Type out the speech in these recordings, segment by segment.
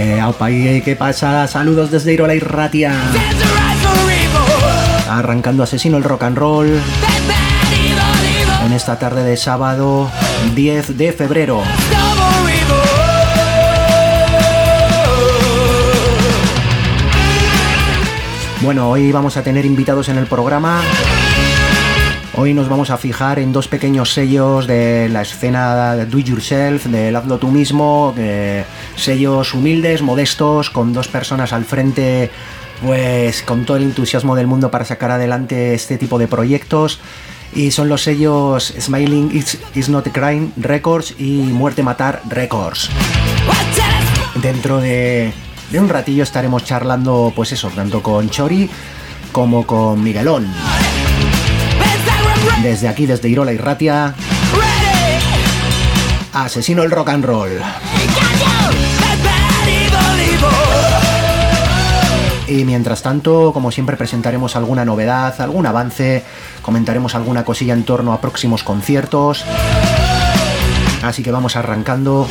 Aupa, ¿qué pasa? Saludos desde Irola y Ratia. Arrancando Asesino el Rock and Roll en esta tarde de sábado 10 de febrero. Bueno, hoy vamos a tener invitados en el programa. Hoy nos vamos a fijar en dos pequeños sellos de la escena Do It Yourself, del hazlo tú mismo, sellos humildes, modestos, con dos personas al frente, pues con todo el entusiasmo del mundo para sacar adelante este tipo de proyectos. Y son los sellos Smiling Is Not a Crime Records y Muerte Matar Records. Dentro de un ratillo estaremos charlando, pues eso, tanto con Chori como con Miguelón. Desde aquí, desde Irola y Ratia, Asesino el Rock and Roll. Y mientras tanto, como siempre, presentaremos alguna novedad, algún avance, comentaremos alguna cosilla en torno a próximos conciertos. Así que vamos arrancando.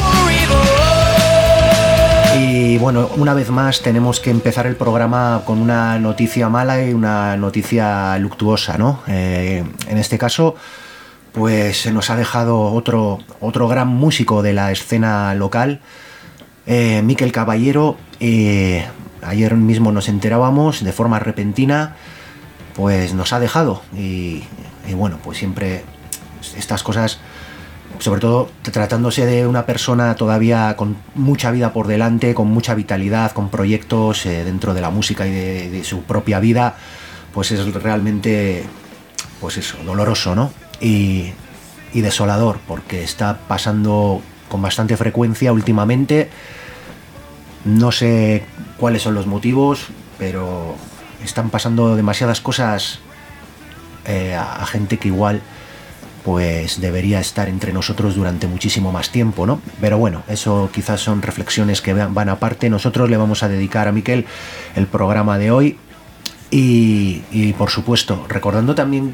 Y bueno, una vez más tenemos que empezar el programa con una noticia mala y una noticia luctuosa, ¿no? En este caso, pues se nos ha dejado otro gran músico de la escena local, Mikel Caballero. Ayer mismo nos enterábamos de forma repentina, pues nos ha dejado. Y bueno, pues siempre estas cosas, sobre todo tratándose de una persona todavía con mucha vida por delante, con mucha vitalidad, con proyectos dentro de la música y de su propia vida, pues es realmente, pues eso, doloroso, ¿no? Y desolador, porque está pasando con bastante frecuencia últimamente. No sé cuáles son los motivos, pero están pasando demasiadas cosas a gente que igual pues debería estar entre nosotros durante muchísimo más tiempo, ¿no? Pero bueno, eso quizás son reflexiones que van aparte. Nosotros le vamos a dedicar a Mikel el programa de hoy y por supuesto, recordando también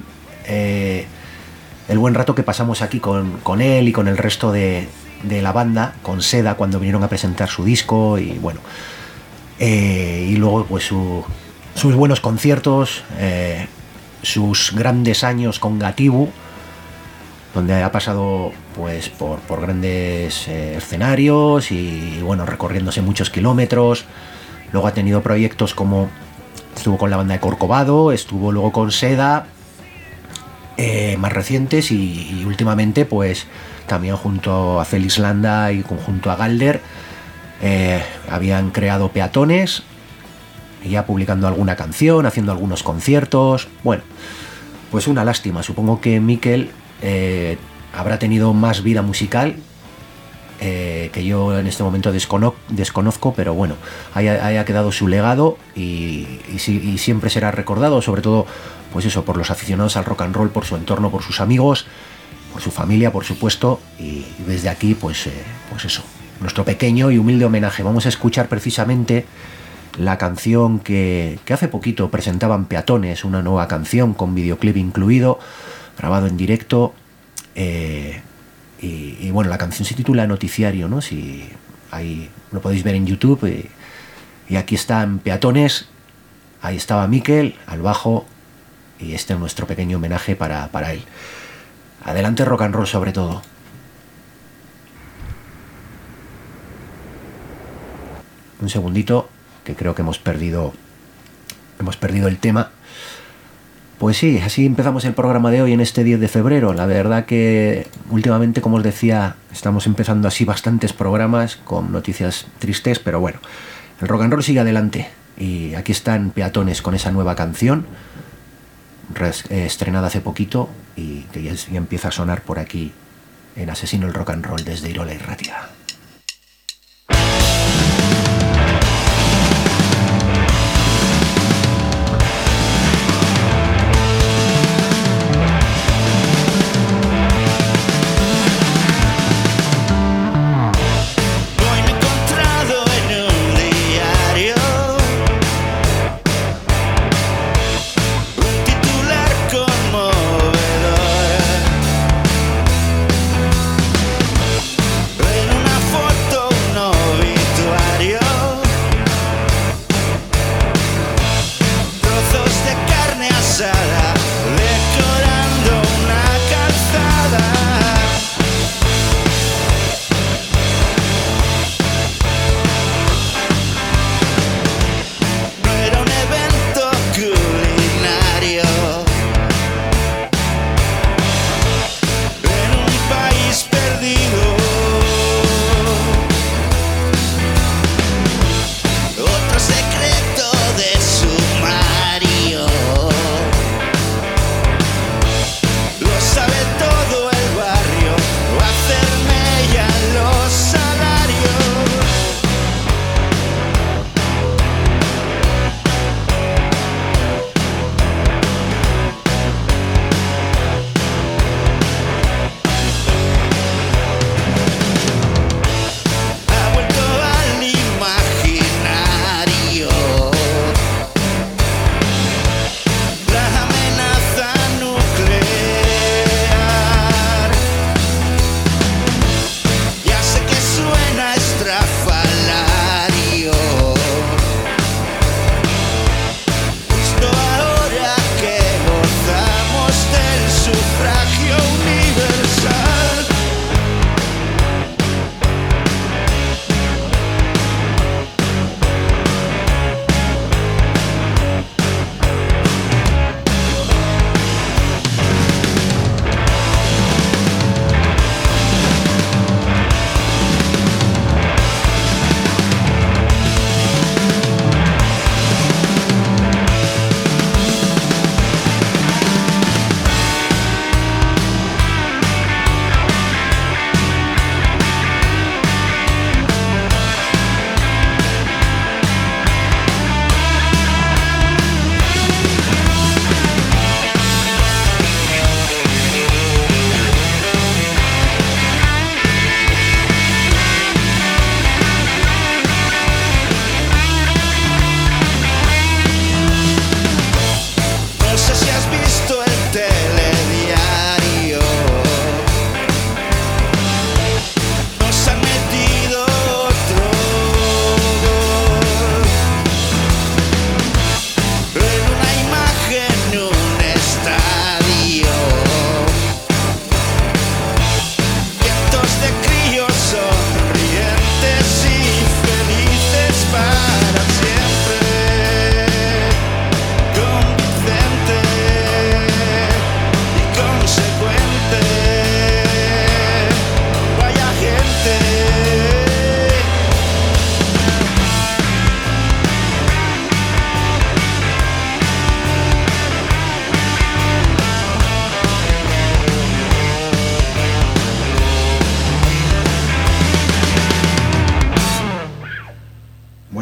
el buen rato que pasamos aquí con él y con el resto de la banda, con Seda, cuando vinieron a presentar su disco y bueno, y luego pues sus buenos conciertos, sus grandes años con Gatibu, donde ha pasado pues por grandes escenarios y bueno, recorriéndose muchos kilómetros. Luego ha tenido proyectos como estuvo con la banda de Corcovado, estuvo luego con Seda, más recientes, y últimamente pues también junto a Félix Landa y junto a Galder habían creado Peatones, y ya publicando alguna canción, haciendo algunos conciertos. Bueno, pues una lástima. Supongo que Mikel habrá tenido más vida musical que yo en este momento desconozco, pero bueno, haya quedado su legado y siempre será recordado, sobre todo pues eso, por los aficionados al rock and roll, por su entorno, por sus amigos, por su familia, por supuesto. Y desde aquí pues eso, nuestro pequeño y humilde homenaje. Vamos a escuchar precisamente la canción que hace poquito presentaban Peatones, una nueva canción con videoclip incluido, grabado en directo, y bueno, la canción se titula Noticiario, ¿no? Si ahí lo podéis ver en YouTube, y aquí están Peatones, ahí estaba Mikel al bajo, y este es nuestro pequeño homenaje para él. Adelante rock and roll sobre todo. Un segundito, que creo que hemos perdido el tema. Pues sí, así empezamos el programa de hoy en este 10 de febrero. La verdad que últimamente, como os decía, estamos empezando así bastantes programas con noticias tristes, pero bueno, el rock and roll sigue adelante. Y aquí están Peatones con esa nueva canción, estrenada hace poquito, y que ya empieza a sonar por aquí en Asesino el Rock and Roll desde Irola y Ratia. En una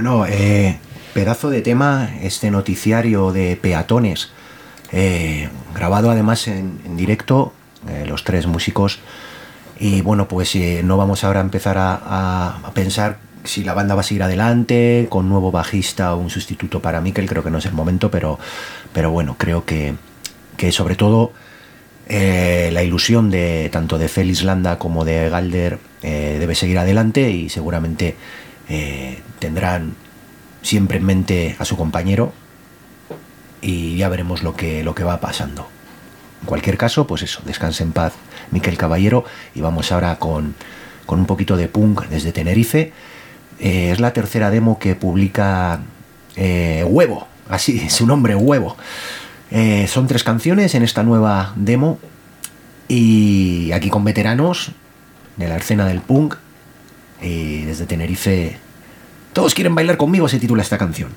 Bueno, pedazo de tema, este noticiario de peatones, grabado además en directo, los tres músicos. Y bueno, pues no vamos ahora a empezar a pensar si la banda va a seguir adelante, con nuevo bajista o un sustituto para Mikel. Creo que no es el momento, pero bueno, creo que sobre todo la ilusión de tanto de Félix Landa como de Galder debe seguir adelante, y seguramente tendrán siempre en mente a su compañero, y ya veremos lo que va pasando. En cualquier caso, pues eso, descanse en paz Mikel Caballero, y vamos ahora con un poquito de punk desde Tenerife. Es la tercera demo que publica Huevo, así su nombre, Huevo. Son 3 canciones en esta nueva demo, y aquí con veteranos de la escena del punk, y desde Tenerife, Todos quieren bailar conmigo, se titula esta canción.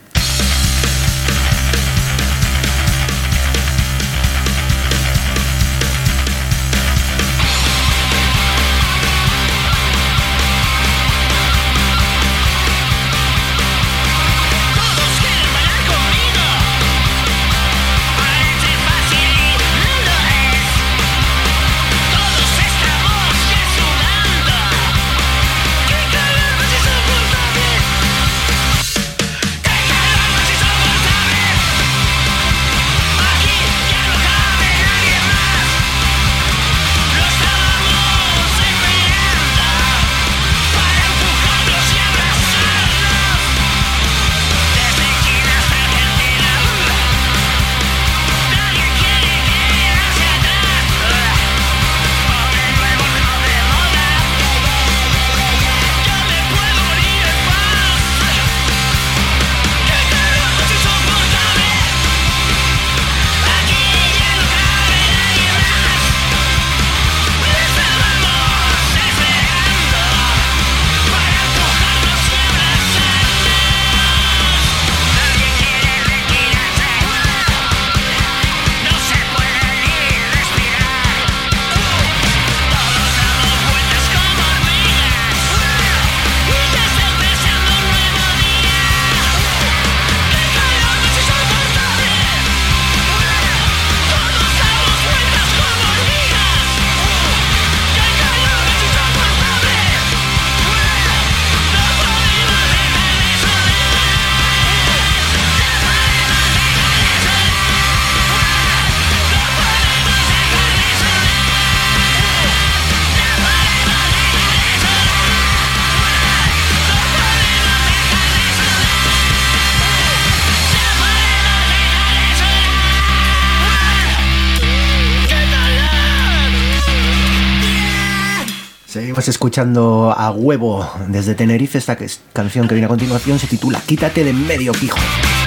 Seguimos escuchando a Huevo desde Tenerife. Esta canción que viene a continuación se titula Quítate de en medio, pijo.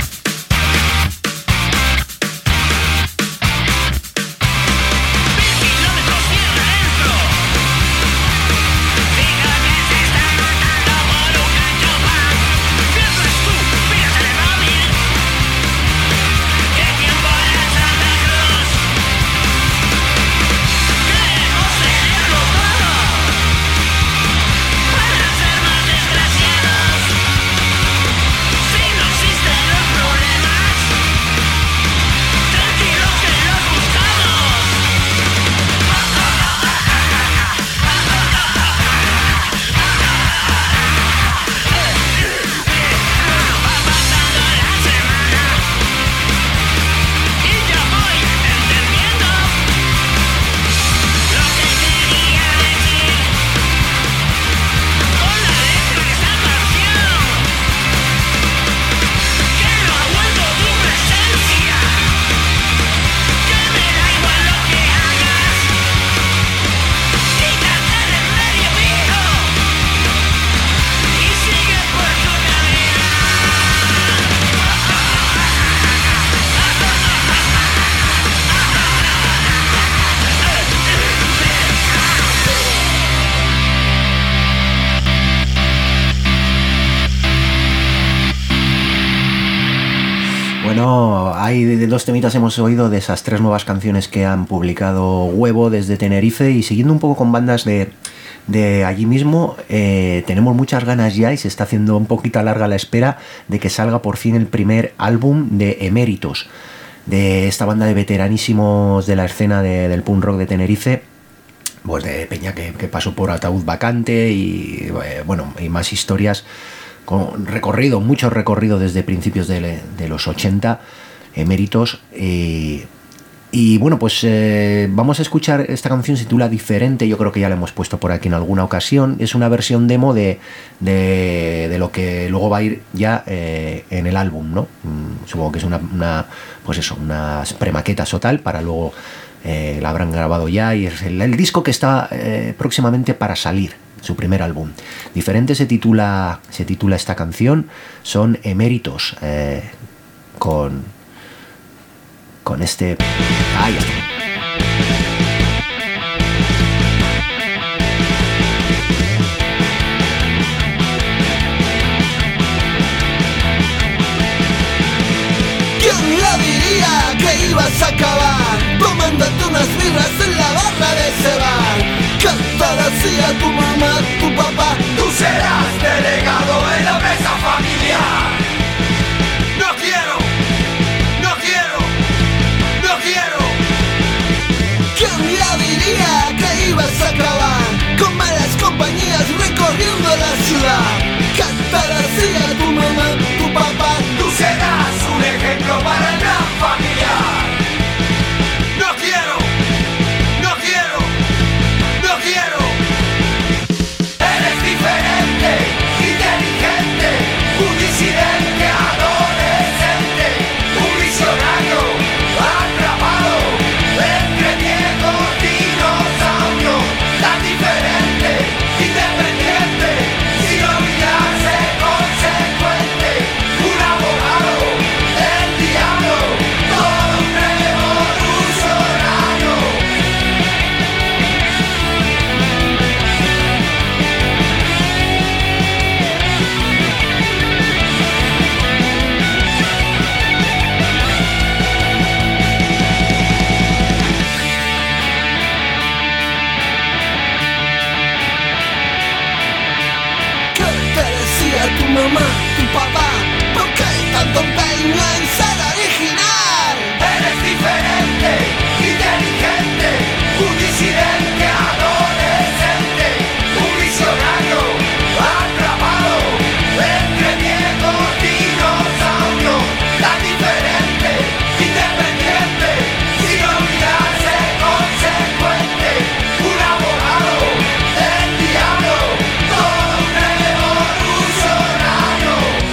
Bueno, hay de 2 temitas hemos oído de esas 3 nuevas canciones que han publicado Huevo desde Tenerife, y siguiendo un poco con bandas de de allí mismo. Tenemos muchas ganas ya y se está haciendo un poquito larga la espera de que salga por fin el primer álbum de Eméritos, de esta banda de veteranísimos de la escena del punk rock de Tenerife, pues de peña que pasó por Ataúd Vacante y bueno, y más historias, con recorrido, mucho recorrido desde principios de los 80, Eméritos. Y bueno, pues vamos a escuchar esta canción, se titula Diferente. Yo creo que ya la hemos puesto por aquí en alguna ocasión. Es una versión demo de lo que luego va a ir ya en el álbum, ¿no? Supongo que es pues eso, unas premaquetas o tal, para luego la habrán grabado ya, y es el disco que está próximamente para salir, su primer álbum. Diferente se titula esta canción. Son Eméritos con este... ¡Ay! ¿Quién la diría que ibas a acabar tomándote unas birras en la barra de ese bar? Cantar así a tu mamá, tu papá. Tú serás delegado en la mesa familiar. No quiero. ¿Quién ya diría que ibas a acabar con malas compañías recorriendo la ciudad? Cantar así a tu mamá, tu papá. Tú serás un ejemplo para el gran familiar. No quiero. Eres diferente, inteligente, un disidente adolescente, un visionario atrapado entre viejos dinosaurios, tan diferente, independiente, sin olvidarse, consecuente, un abogado del diablo, todo un revolucionario. ¿Qué te decía tu mamá, tu papá? ¿Por qué tanto empeño en ser original? Eres diferente, inteligente, un disidente adolescente, un visionario atrapado entre viejos dinosaurios, tan diferente, independiente, sin olvidarse, consecuente, un abogado del diablo, todo un revolucionario.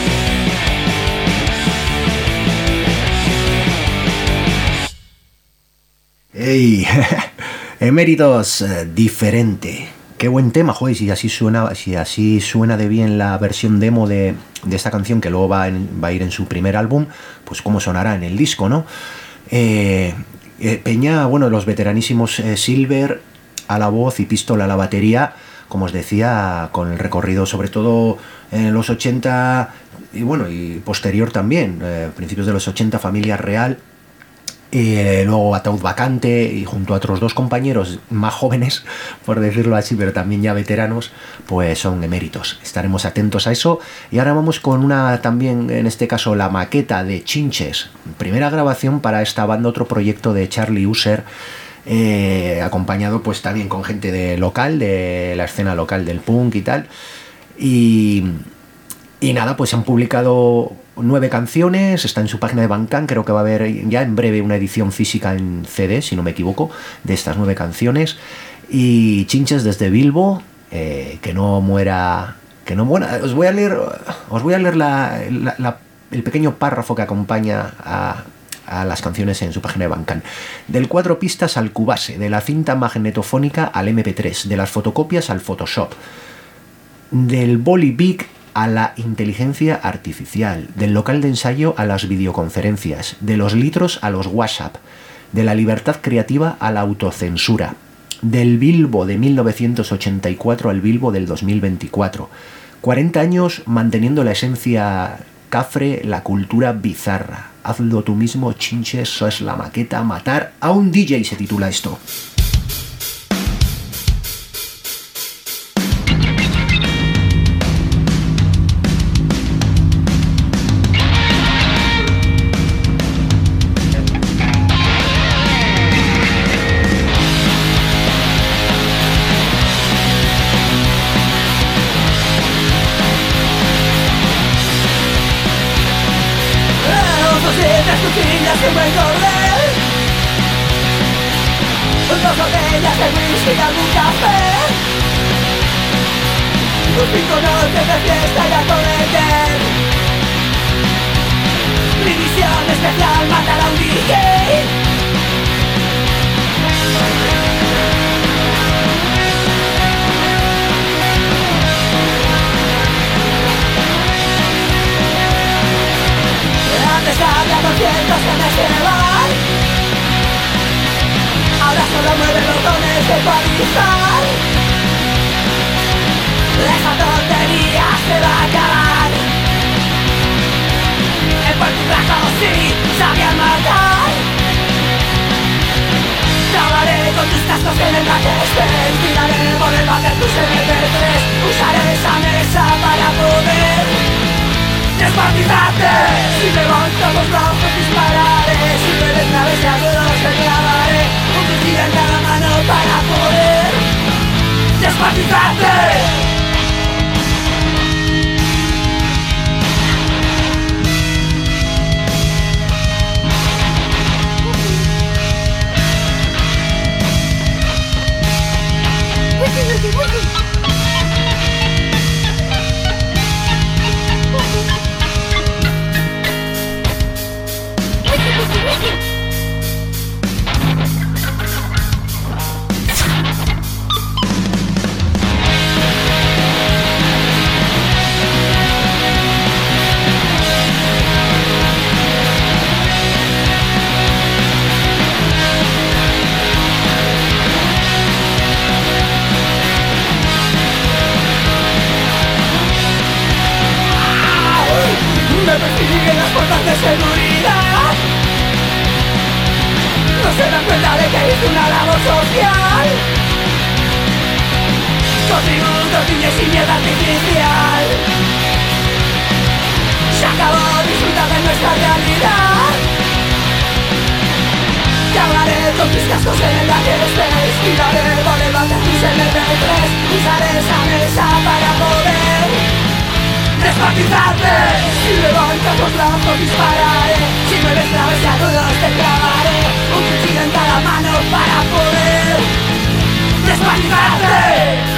¡Ey! Eméritos, Diferente. Qué buen tema, joder, si así suena de bien la versión demo de esta canción, que luego va a ir en su primer álbum, pues cómo sonará en el disco, ¿no? Peña, bueno, los veteranísimos Silver a la voz y Pistola a la batería, como os decía, con el recorrido sobre todo en los 80 y bueno, y posterior también, principios de los 80, Familia Real. Luego Ataúd Vacante, y junto a otros dos compañeros más jóvenes, por decirlo así, pero también ya veteranos, pues son Eméritos. Estaremos atentos a eso. Y ahora vamos con también, en este caso, la maqueta de Chinches. Primera grabación para esta banda, otro proyecto de Charlie User, acompañado pues también con gente local, de la escena local del punk y tal. Y nada, pues han publicado 9 canciones, está en su página de Bandcamp. Creo que va a haber ya en breve una edición física en CD, si no me equivoco, de estas 9 canciones. Y Chinches desde Bilbo, que no muera. Os voy a leer el pequeño párrafo que acompaña a las canciones en su página de Bandcamp. Del 4 pistas al Cubase, de la cinta magnetofónica al MP3, de las fotocopias al Photoshop, del Bolivic a la inteligencia artificial, del local de ensayo a las videoconferencias, de los litros a los WhatsApp, de la libertad creativa a la autocensura, del Bilbo de 1984 al Bilbo del 2024. 40 años manteniendo la esencia cafre, la cultura bizarra. Hazlo tú mismo, Chinches, sos la maqueta. Matar a un DJ se titula esto. un buen cordel, dos botellas de whisky y algún café, un 5 noches de fiesta y algo de gel. Mi misión especial, matar a un DJ. Antes había 200 que me llevan, ahora solo mueve botones de ecualizar. Esa tontería se va a acabar. En Puerto Rico sí sabían matar. Grabaré con tus cascos en el Backstage, tiraré por el váter tus MP3, usaré esa mesa para poder descuartizarte. Si levanto los brazos dispararé, si me ves travesados te clavaré un cuchillo en cada mano para poder descuartizarte. Me persiguen las puertas de seguridad. No se dan cuenta de que hice una labor social. Contributos, niños y mierda artificial. Se acabó, disfrutar de nuestra realidad. Te hablaré con tus cascos en el Backstage, tiraré por el váter tus MP3, usaré esa mesa para poder descuartizarte. Si levantas los brazos dispararé, si me ves travesados te clavaré un cuchillo en cada mano para poder descuartizarte.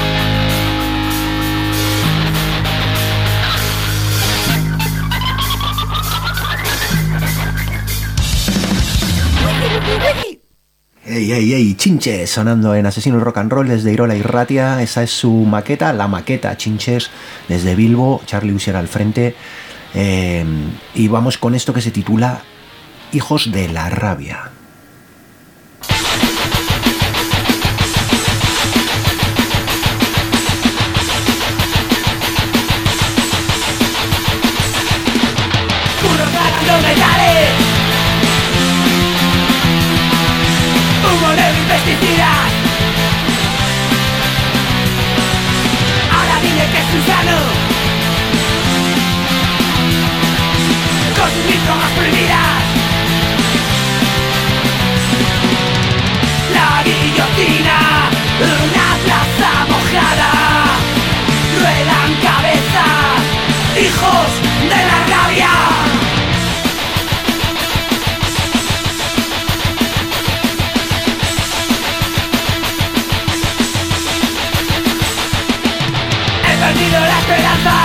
Ey, ey, ey, Chinches, sonando en Asesino Rock and Roll desde Irola y Ratia. Esa es su maqueta, la maqueta Chinches, desde Bilbo, Charlie User al frente. Y vamos con esto que se titula Hijos de la Rabia. Puros ganando metales, humo de pesticidas. Ahora dime que es Susano, con sus drogas prohibidas. La guillotina, una plaza mojada, ruedan cabezas, hijos de la rabia. Perdido la esperanza,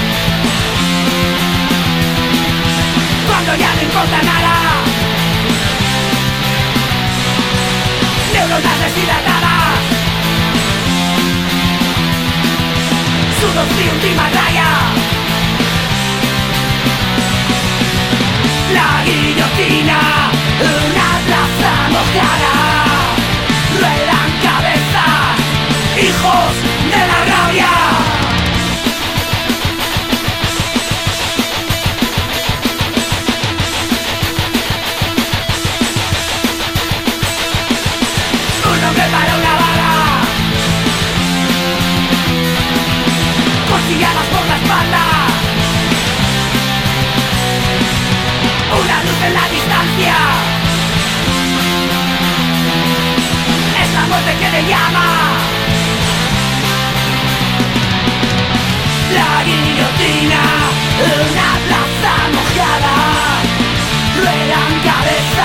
cuando ya no importa nada. Neuronas deshidratadas, sudor frío, última raya. La guillotina, una plaza mojada, ruedan cabezas, hijos de la rabia. Para una bala, cuchilladas por la espalda, una luz en la distancia, es la muerte que le llama. La guillotina, una plaza mojada, ruedan cabezas.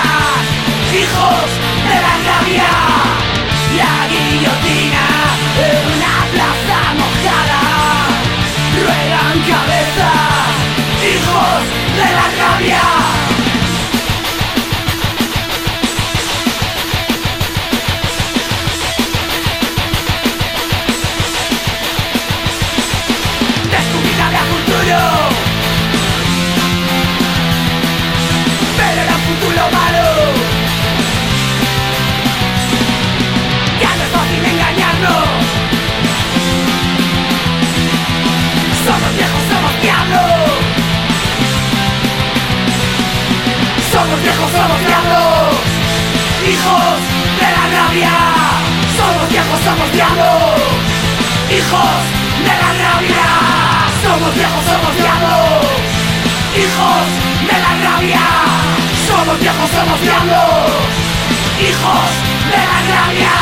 hijos de la rabia. Somos viejos, somos diablos. Hijos de la rabia. Somos viejos, somos diablos. Hijos de la rabia. Somos viejos, somos diablos. Hijos de la rabia.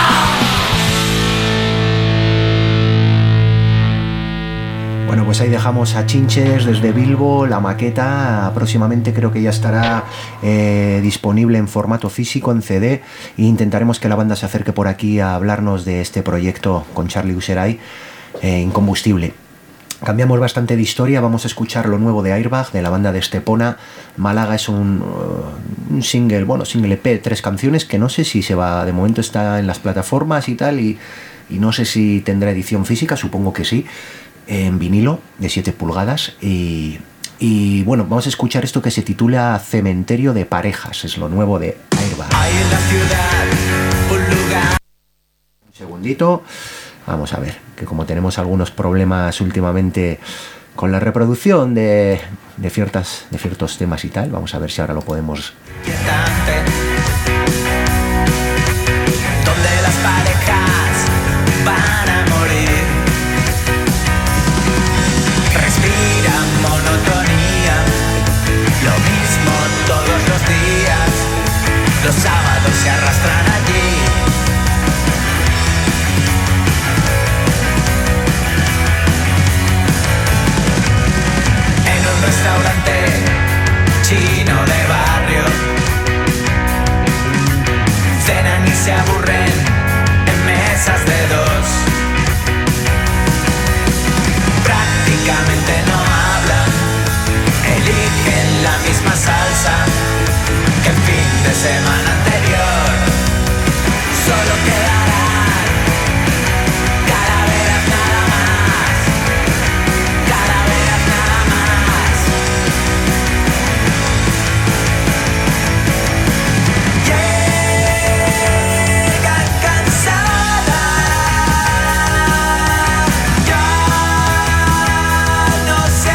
Bueno, pues ahí dejamos a Chinches desde Bilbo, la maqueta. Próximamente creo que ya estará disponible en formato físico, en CD, e intentaremos que la banda se acerque por aquí a hablarnos de este proyecto con Charlie Useray, Incombustible. Cambiamos bastante de historia, vamos a escuchar lo nuevo de Airbag, de la banda de Estepona. Málaga es un single, single EP, 3 canciones, que no sé si se va, de momento está en las plataformas y tal, y no sé si tendrá edición física, supongo que sí, en vinilo de 7 pulgadas. Y bueno, vamos a escuchar esto que se titula Cementerio de Parejas, es lo nuevo de Airbag. Hay en la ciudad un lugar. Un segundito, vamos a ver, que como tenemos algunos problemas últimamente con la reproducción de ciertos temas y tal, vamos a ver si ahora lo podemos. Donde las parejas van a morir. Respira monotonía, lo mismo todos los días. Los sábados se arrastran allí. En un restaurante chino de barrio cenan y se aburren en mesas de 2. Prácticamente no hablan, eligen la misma salsa que el fin de semana anterior. Solo quedarán calaveras nada más, calaveras nada más. Llegan cansadas, ya no se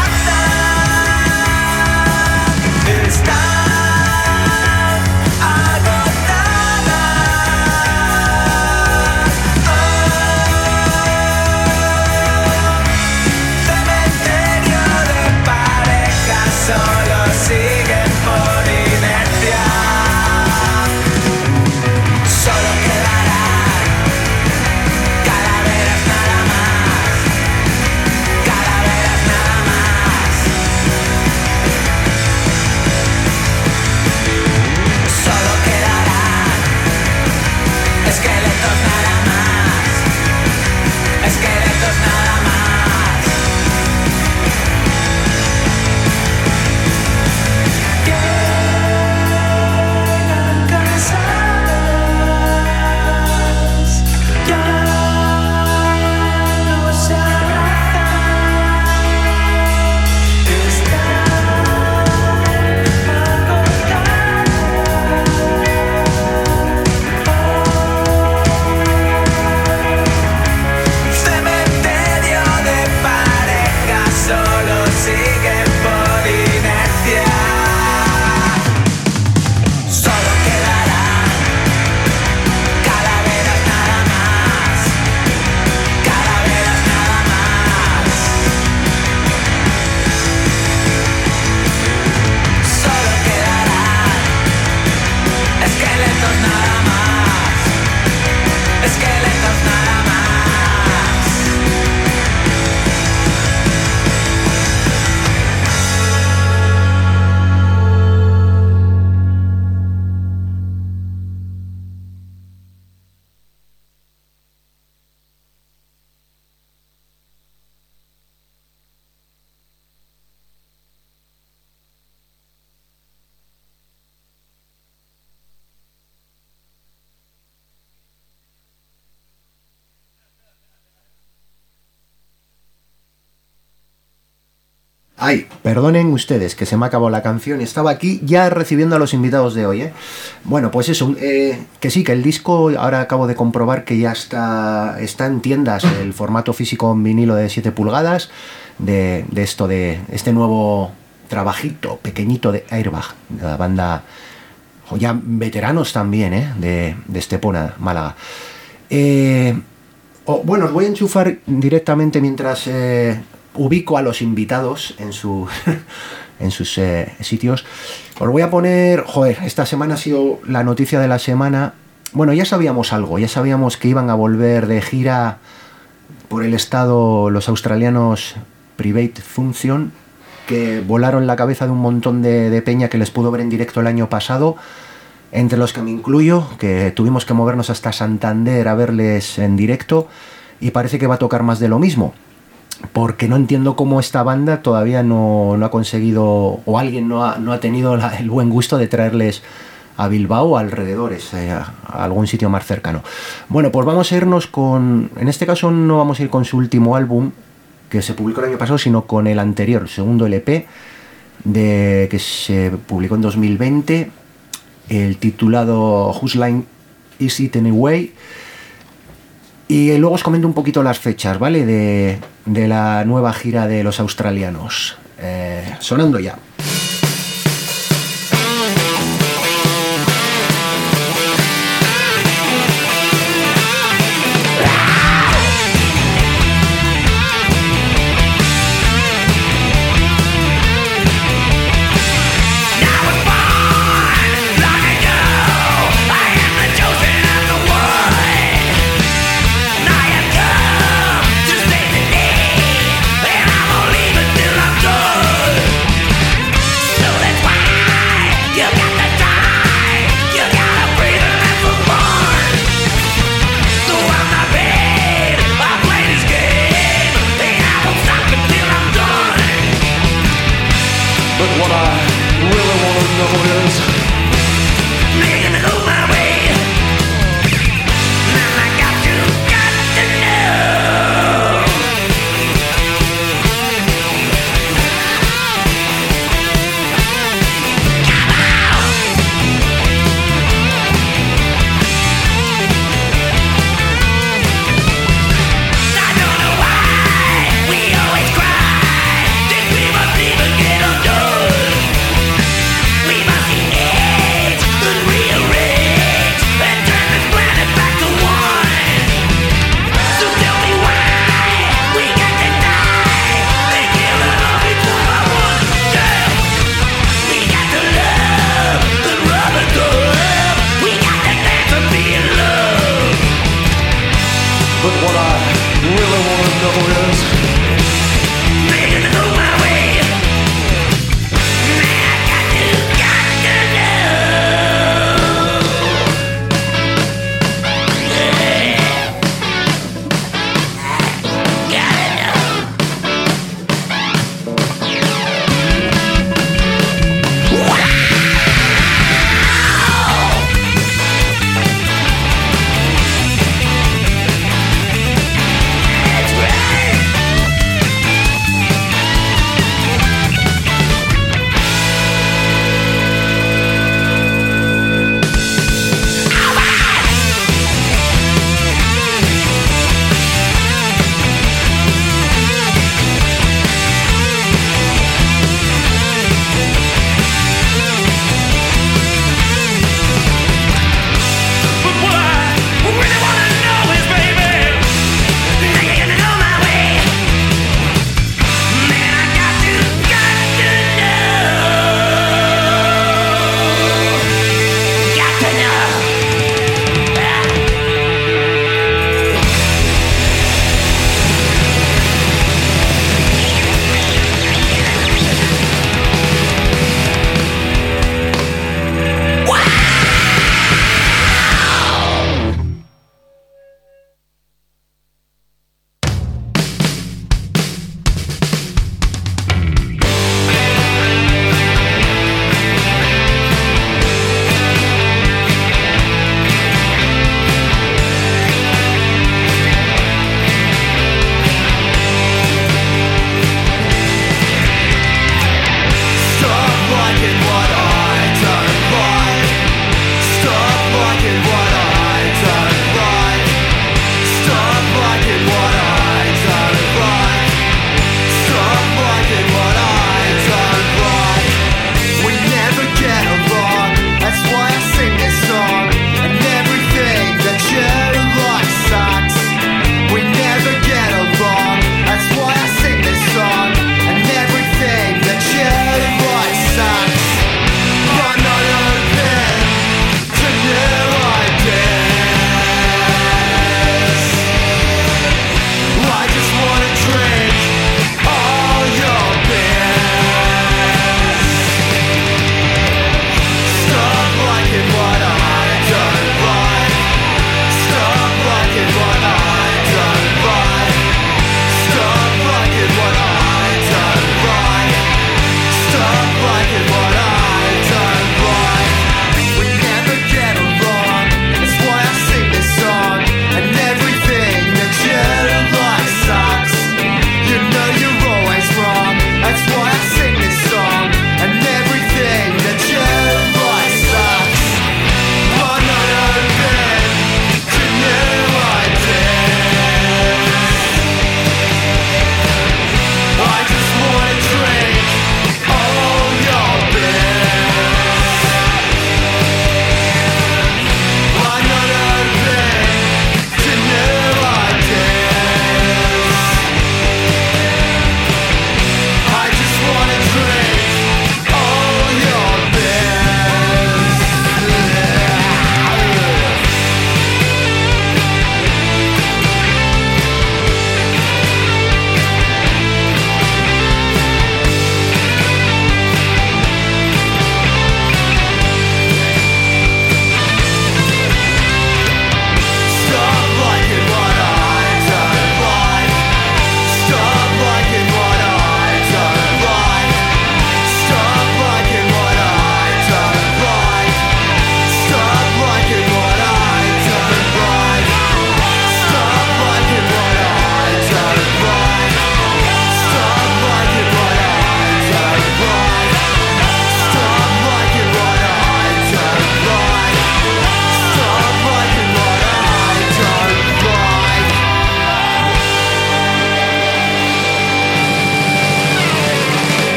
abrazan, están agotadas. Cementerio de parejas solo siguen por inercia. Solo quedarán calaveras nada más, calaveras nada más. Solo quedarán esqueletos nada más, esqueletos nada más. Llegan cansadas, ya no se abrazan, están agotadas. Cementerio de parejas solo siguen por inercia. Solo quedarán calaveras nada más, calaveras nada más. Solo quedarán esqueletos nada más, esqueletos nada más. Ay, perdonen ustedes que se me ha acabado la canción. Estaba aquí ya recibiendo a los invitados de hoy, ¿eh? Bueno, pues eso, que sí, que el disco ahora acabo de comprobar que ya está en tiendas, el formato físico en vinilo de 7 pulgadas de este nuevo trabajito pequeñito de Airbag, la banda o ya veteranos también, de Estepona, Málaga. Bueno, os voy a enchufar directamente mientras ubico a los invitados en sus sitios. Os voy a poner, esta semana ha sido la noticia de la semana. Bueno, ya sabíamos algo, ya sabíamos que iban a volver de gira por el estado los australianos Private Function, que volaron la cabeza de un montón de peña que les pudo ver en directo el año pasado, entre los que me incluyo, que tuvimos que movernos hasta Santander a verles en directo, y parece que va a tocar más de lo mismo, porque no entiendo cómo esta banda todavía no ha conseguido, o alguien no ha tenido el buen gusto de traerles a Bilbao o alrededores, a algún sitio más cercano. Bueno, pues vamos a irnos con, en este caso no vamos a ir con su último álbum, que se publicó el año pasado, sino con el anterior, el segundo LP, que se publicó en 2020, el titulado Whose Line Is It Anyway. Y luego os comento un poquito las fechas, ¿vale? De la nueva gira de los australianos. Sonando ya.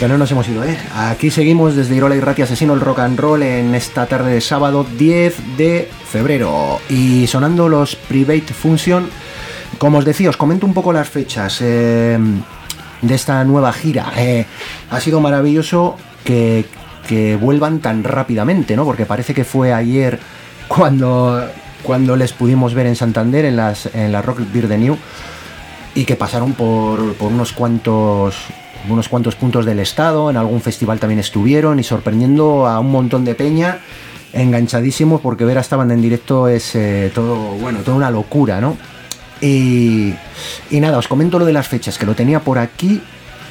no nos hemos ido, ¿eh? Aquí seguimos desde Irola y Ratia Asesino, el rock and roll, en esta tarde de sábado 10 de febrero. Y sonando los Private Function, como os decía, os comento un poco las fechas de esta nueva gira. Ha sido maravilloso que vuelvan tan rápidamente, ¿no? Porque parece que fue ayer cuando les pudimos ver en Santander, en la Rock Beer de New, y que pasaron por unos cuantos puntos del estado. En algún festival también estuvieron, y sorprendiendo a un montón de peña, enganchadísimos, porque ver a esta banda en directo es toda una locura, ¿no? Y nada, os comento lo de las fechas, que lo tenía por aquí.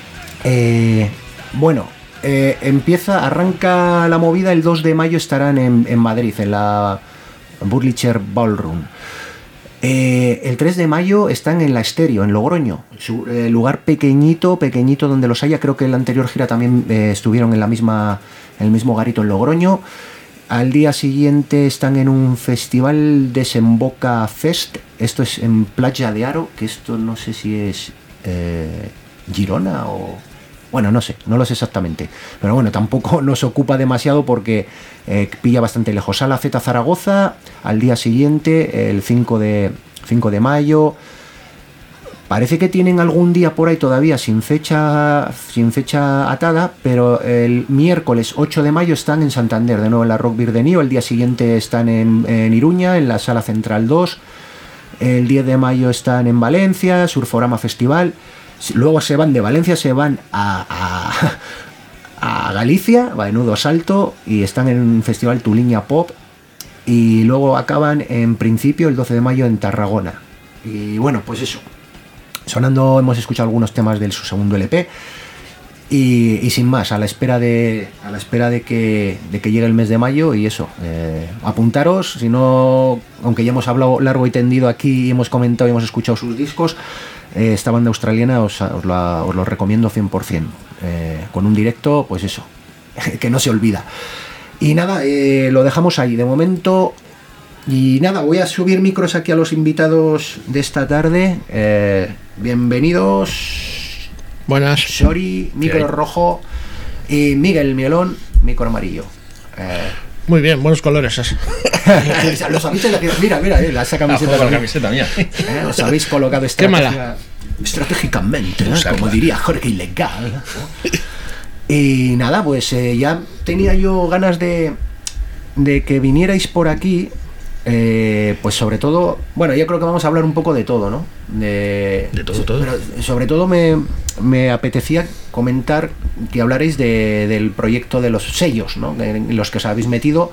Arranca la movida el 2 de mayo, estarán en Madrid, en la Burlicher Ballroom. El 3 de mayo están en la Estéreo, en Logroño, lugar pequeñito donde los haya. Creo que en la anterior gira también estuvieron en el mismo garito en Logroño. Al día siguiente están en un festival, Desemboca Fest. Esto es en Playa de Aro, que esto no sé si es Girona o... Bueno, no lo sé exactamente. Pero bueno, tampoco nos ocupa demasiado porque pilla bastante lejos. Sala Z Zaragoza, al día siguiente, el 5 de mayo. Parece que tienen algún día por ahí todavía sin fecha atada, pero el miércoles 8 de mayo están en Santander, de nuevo en la Rock Beer de New. El día siguiente están en Iruña, en la Sala Central 2. El 10 de mayo están en Valencia, Surforama Festival. Luego se van de Valencia, se van a Galicia, menudo salto, y están en un festival Tuliña Pop. Y luego acaban en principio el 12 de mayo en Tarragona. Y bueno, pues eso. Sonando, hemos escuchado algunos temas de su segundo LP. Y sin más, a la espera de que llegue el mes de mayo. Y eso, apuntaros, si no, aunque ya hemos hablado largo y tendido aquí y hemos comentado y hemos escuchado sus discos, esta banda australiana os lo recomiendo 100%. Con un directo, pues eso, que no se olvida. Y nada, lo dejamos ahí de momento. Y nada, voy a subir micros aquí a los invitados de esta tarde. Bienvenidos. Buenas. Shori, micro rojo, y Miguel Mielón, micro amarillo. Muy bien, buenos colores. Los habéis mira, esa camiseta. La camiseta mía. Os habéis colocado estratégicamente, como diría Jorge Ilegal. Y nada, pues ya tenía yo ganas de que vinierais por aquí. Pues sobre todo, bueno, yo creo que vamos a hablar un poco de todo, ¿no? De todo. Pero sobre todo me apetecía comentar que hablaréis del proyecto de los sellos, ¿no? En los que os habéis metido.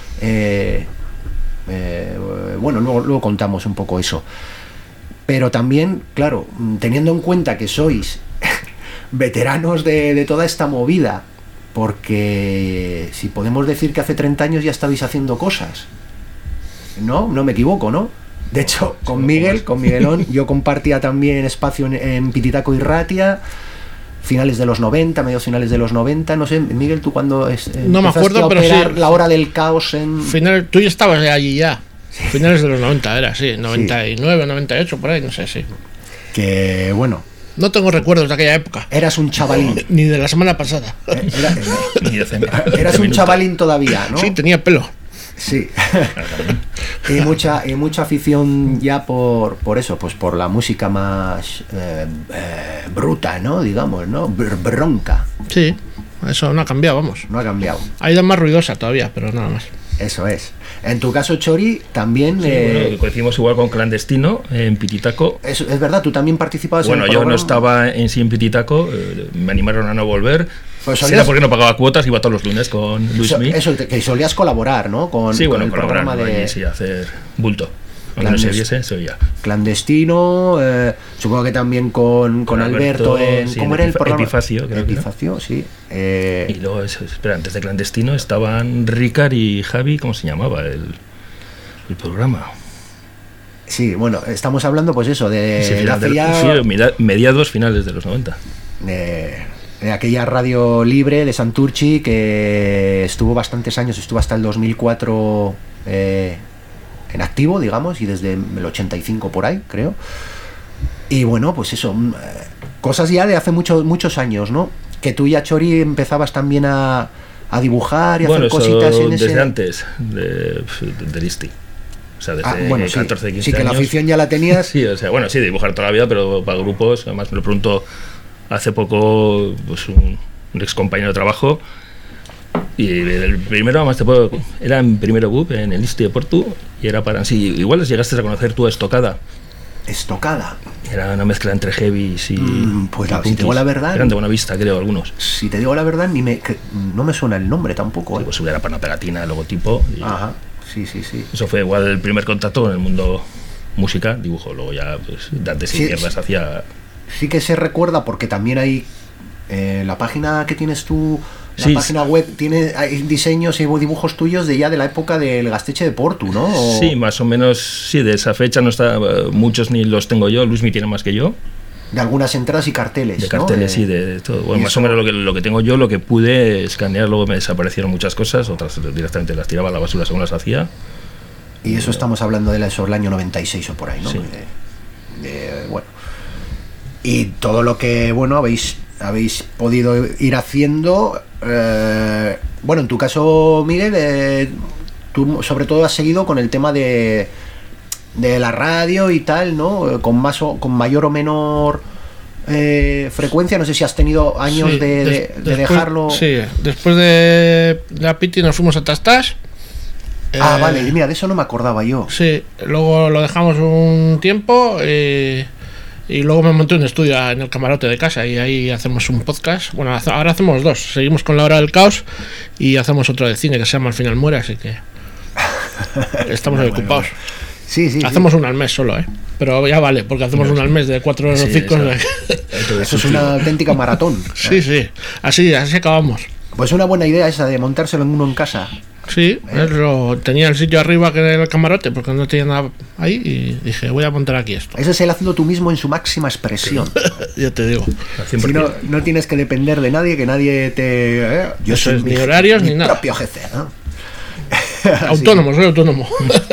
Bueno, luego contamos un poco eso. Pero también, claro, teniendo en cuenta que sois veteranos de toda esta movida, porque si podemos decir que hace 30 años ya estabais haciendo cosas. No me equivoco, ¿no? De hecho, con Miguelón, yo compartía también espacio en Pititaco y Ratia, finales de los 90, medios finales de los 90, no sé, Miguel, ¿tú cuándo no me acuerdo, pero sí, la hora del caos en... Tú ya estabas allí ya, sí. Finales de los 90 era, sí, 99, sí. 98, por ahí, no sé, sí. Que, bueno... No tengo recuerdos de aquella época. Eras un chavalín. Ni de la semana pasada. Eras un chavalín todavía, ¿no? Sí, tenía pelo. Sí. y mucha afición ya por eso, pues por la música más bruta, ¿no? Digamos, ¿no? Bronca. Sí, eso no ha cambiado, vamos. No ha cambiado. Ha ido más ruidosa todavía, pero nada más. Eso es. En tu caso, Chori, también... Sí, bueno, coincidimos igual con Clandestino en Pititaco. Es verdad, tú también participabas en el programa. Bueno, yo no estaba en sí en Pititaco, me animaron a no volver. Pues era porque no pagaba cuotas, iba todos los lunes con Luis Mí. Eso, que solías colaborar, ¿no? Con el programa de... Sí, hacer bulto. Aunque no se viese, se oía. Clandestino, supongo que también con Alberto en... Sí, ¿Cómo era el programa? Epifacio, creo que Epifacio, sí. Y luego, espera, antes de Clandestino estaban Ricard y Javi, ¿cómo se llamaba el programa? Sí, bueno, estamos hablando pues eso, de... Sí, mediados, finales de los 90. De aquella radio libre de Santurchi que estuvo bastantes años, estuvo hasta el 2004 en activo, digamos, y desde el 85 por ahí, creo. Y bueno, pues eso, cosas ya de hace muchos años, ¿no? Que tú ya, Chori, empezabas también a dibujar y a hacer Eso cositas en desde ese... antes de Listi. O sea, desde bueno, sí. 14, 15 Sí, que años. la afición ya la tenías. Sí, o sea, bueno, sí, dibujar toda la vida, pero para grupos. Además, me lo preguntó hace poco pues, un ex compañero de trabajo. Y el primero, además, era en primero BUP, en el Listi de Portu, y era para. Sí, igual les llegaste a conocer tú a Estocada. Estocada. Era una mezcla entre heavies y. Pues y si te punkis. digo la verdad. Eran de Buena Vista, creo, algunos. Si te digo la verdad, no me suena el nombre tampoco. Sí, pues era para una pegatina, el logotipo. Y Ajá. Sí. eso fue igual el primer contacto con el mundo música, dibujo. Luego ya, pues, Dantes y Sí, mierdas hacía. Sí que se recuerda porque también hay la página que tienes tú, la Sí, página web, hay diseños y dibujos tuyos de la época del Gasteche de Portu, ¿no? Sí, más o menos, sí, de esa fecha no está, muchos ni los tengo yo, Luismi tiene más que yo. De algunas entradas y carteles, De carteles, ¿no? sí, de todo. Bueno, y más eso- o menos lo que tengo yo, lo que pude escanear, luego me desaparecieron muchas cosas, otras directamente las tiraba a la basura según las hacía. Y eso estamos hablando de eso, el año 96 o por ahí, ¿no? Sí. Bueno. Y todo lo que, bueno, habéis podido ir haciendo. Bueno, en tu caso, Miguel, tú sobre todo has seguido con el tema de la radio y tal, ¿no? Con mayor o menor frecuencia. No sé si has tenido años Sí, de después- dejarlo. Sí, después de la Piti nos fuimos a Tastas. Vale, mira, de eso no me acordaba yo. Sí, luego lo dejamos un tiempo y luego me monté un estudio en el camarote de casa y ahí hacemos un podcast. Bueno, ahora hacemos dos. Seguimos con La Hora del Caos y hacemos otro de cine que se llama Al Final Muere, así que estamos Vale, ocupados. Sí. Hacemos uno al mes solo, pero ya vale, porque hacemos uno al mes de 4 Sí, hocicos. Eso es una auténtica maratón. Sí, así acabamos. Pues una buena idea esa de montárselo en uno en casa. Sí, tenía el sitio arriba que era el camarote porque no tenía nada ahí y dije, voy a montar aquí esto. Eso es el haciendo tú mismo en su máxima expresión. Ya te digo. Al Si 100%. no tienes que depender de nadie, que nadie te... yo Eso soy es, ni horarios ni nada. propio jefe, ¿no? Autónomo, soy autónomo.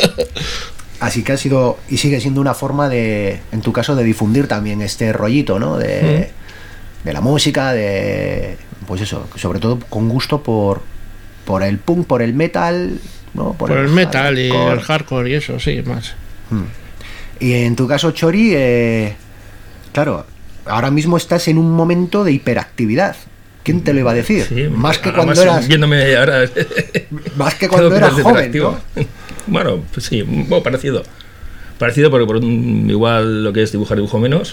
Así que ha sido y sigue siendo una forma de, en tu caso, de difundir también este rollito, ¿no? De la música, pues eso, sobre todo con gusto por el punk, por el metal, ¿no? Por el metal y hardcore. el hardcore y eso, sí, más. Y en tu caso, Chori, claro, ahora mismo estás en un momento de hiperactividad. ¿Quién te lo iba a decir? Sí, más que además, cuando eras, viéndome ahora. más que cuando eras joven, ¿no? Bueno, pues sí, bueno, parecido. Parecido porque igual lo que es dibujo menos.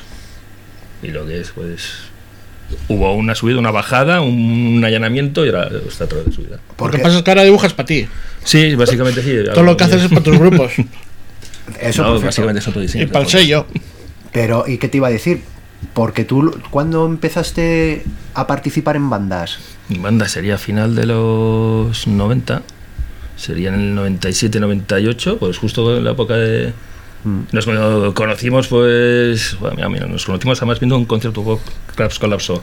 Y lo que es, pues. Hubo una subida, una bajada, un allanamiento y ahora está otra vez de subida. Lo Porque que pasa es que ahora dibujas para ti. Sí, básicamente sí. Todo lo que haces es para tus grupos. eso, No, perfecto. básicamente es otro diseño. Y para el sello. Pero, ¿y qué te iba a decir? Porque tú, ¿cuándo empezaste a participar en bandas? Mi banda sería a final de los 90. Sería en el 97-98, pues justo en la época de... Nos conocimos, pues... Bueno, mira, nos conocimos además viendo un concierto Pop Clubs Colapso.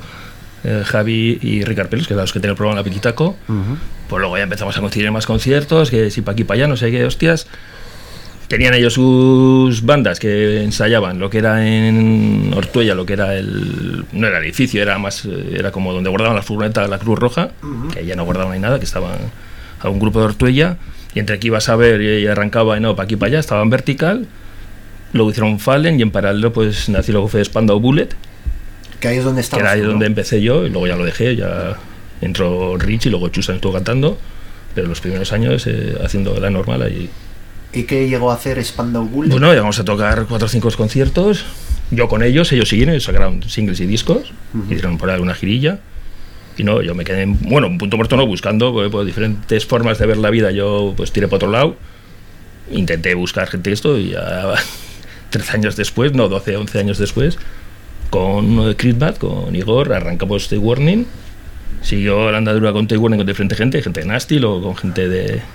Javi y Ricard Pelos, que eran los que tenían el programa en la Pititaco. Pues luego ya empezamos a coincidir en más conciertos, que si pa' aquí pa' allá, no sé qué hostias. Tenían ellos sus bandas que ensayaban, lo que era en Ortuella, lo que era no era el edificio, era más, era como donde guardaban la furgoneta la Cruz Roja, que ya no guardaban ahí nada, que estaban a un grupo de Ortuella, y entre que ibas a ver y arrancaba y no, pa' aquí pa' allá, estaban vertical, luego hicieron Fallen y en paralelo pues nació luego fue Spandau Bullet, Que ahí es donde que estabas. era ahí tú, ¿no? donde empecé yo, y luego ya lo dejé, ya entró Rich y luego Chusan estuvo cantando, pero los primeros años haciendo la normal ahí. ¿Y qué llegó a hacer Spandau Bullet? Bueno, llegamos a tocar 4 o 5 conciertos, yo con ellos siguieron, sacaron singles y discos, hicieron por ahí una girilla, y no, yo me quedé, bueno, un punto muerto no, buscando pues, diferentes formas de ver la vida, yo pues tiré para otro lado, intenté buscar gente esto, y ya 13 años después, no, 12, 11 años después, con uno de Critmat, con Igor, arrancamos Take Warning, siguió la andadura con Take Warning con diferente gente de Nasty, luego con gente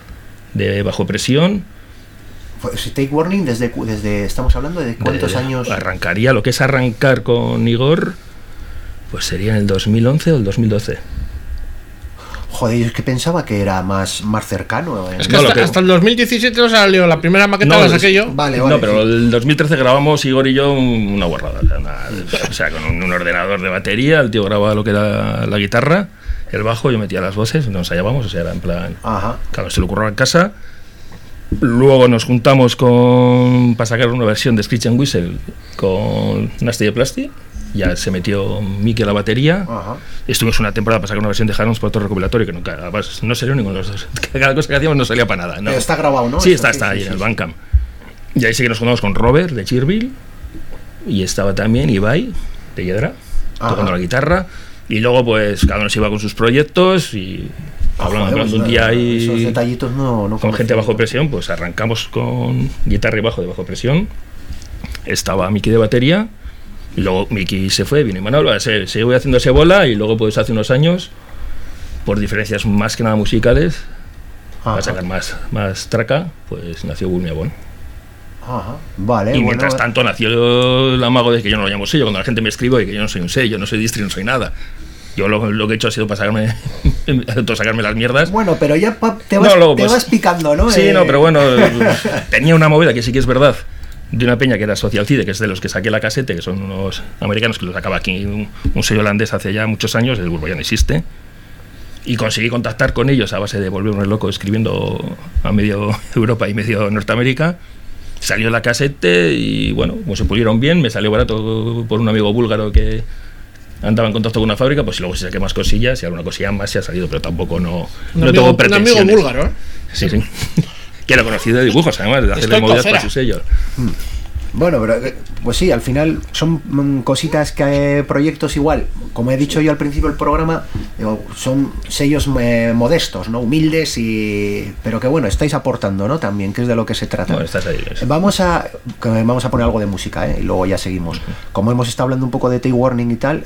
de Bajo Presión. Si Take Warning, desde estamos hablando de cuántos años. Arrancaría, lo que es arrancar con Igor, pues sería en el 2011 o el 2012. Joder, yo es que pensaba que era más cercano. Es que hasta el 2017 no salió la primera maqueta, la saqué yo. Vale, No, pero el 2013 grabamos Igor y yo una guarrada. O sea, con un ordenador de batería, el tío grababa lo que era la guitarra, el bajo, yo metía las voces, nos hallábamos, o sea, era en plan... Ajá. Claro, se lo ocurrió en casa. Luego nos juntamos para sacar una versión de Screech and Whistle con Nasty de Plastic. Ya se metió Miki a la batería. Ajá. Estuvimos una temporada para sacar una versión de Harms para otro recopilatorio que nunca, no salió ninguno de los dos. Cada cosa que hacíamos no salía para nada. No. Pero está grabado, ¿no? Sí, está ahí en el Bandcamp. Y ahí sí que nos juntamos con Robert de Chirville. Y estaba también Ibai de Hiedra, tocando la guitarra. Y luego, pues, cada uno se iba con sus proyectos y hablando un día ahí. Esos detallitos no con gente bajo presión, pues arrancamos con guitarra y bajo de bajo presión. Estaba Miki de batería. Y luego Miki se fue, vino Imanol, se siguió haciéndose bola y luego pues hace unos años, por diferencias más que nada musicales, para sacar más traca, pues nació Bulmiabón. Ajá, vale. Y mientras tanto nació el amago de que yo no lo llamo sello, cuando la gente me escribe y que yo no soy un sello, no soy distri, no soy nada. Yo lo que he hecho ha sido para sacarme las mierdas. Bueno, pero ya te vas picando, ¿no? Sí, no, pero bueno, tenía una movida que sí que es verdad, de una peña que era Social Cide, que es de los que saqué la casete, que son unos americanos que lo sacaba aquí un sello holandés hace ya muchos años, el Burbo ya no existe, y conseguí contactar con ellos a base de volverme loco escribiendo a medio Europa y medio Norteamérica. Salió la casete y bueno, como se pulieron bien, me salió barato por un amigo búlgaro que andaba en contacto con una fábrica, pues luego si saqué más cosillas y alguna cosilla más se ha salido, pero tampoco no tengo pretensiones. Un amigo búlgaro, ¿eh? Sí. Que era conocido de dibujos, además, de hacerle movidas para sus sellos. Bueno, pero pues sí, al final son cositas que proyectos igual, como he dicho yo al principio del programa, son sellos modestos, ¿no? Humildes, pero que bueno, estáis aportando, ¿no? También, que es de lo que se trata. Bueno, estás ahí. Vamos a poner algo de música, y luego ya seguimos. Como hemos estado hablando un poco de Take Warning y tal,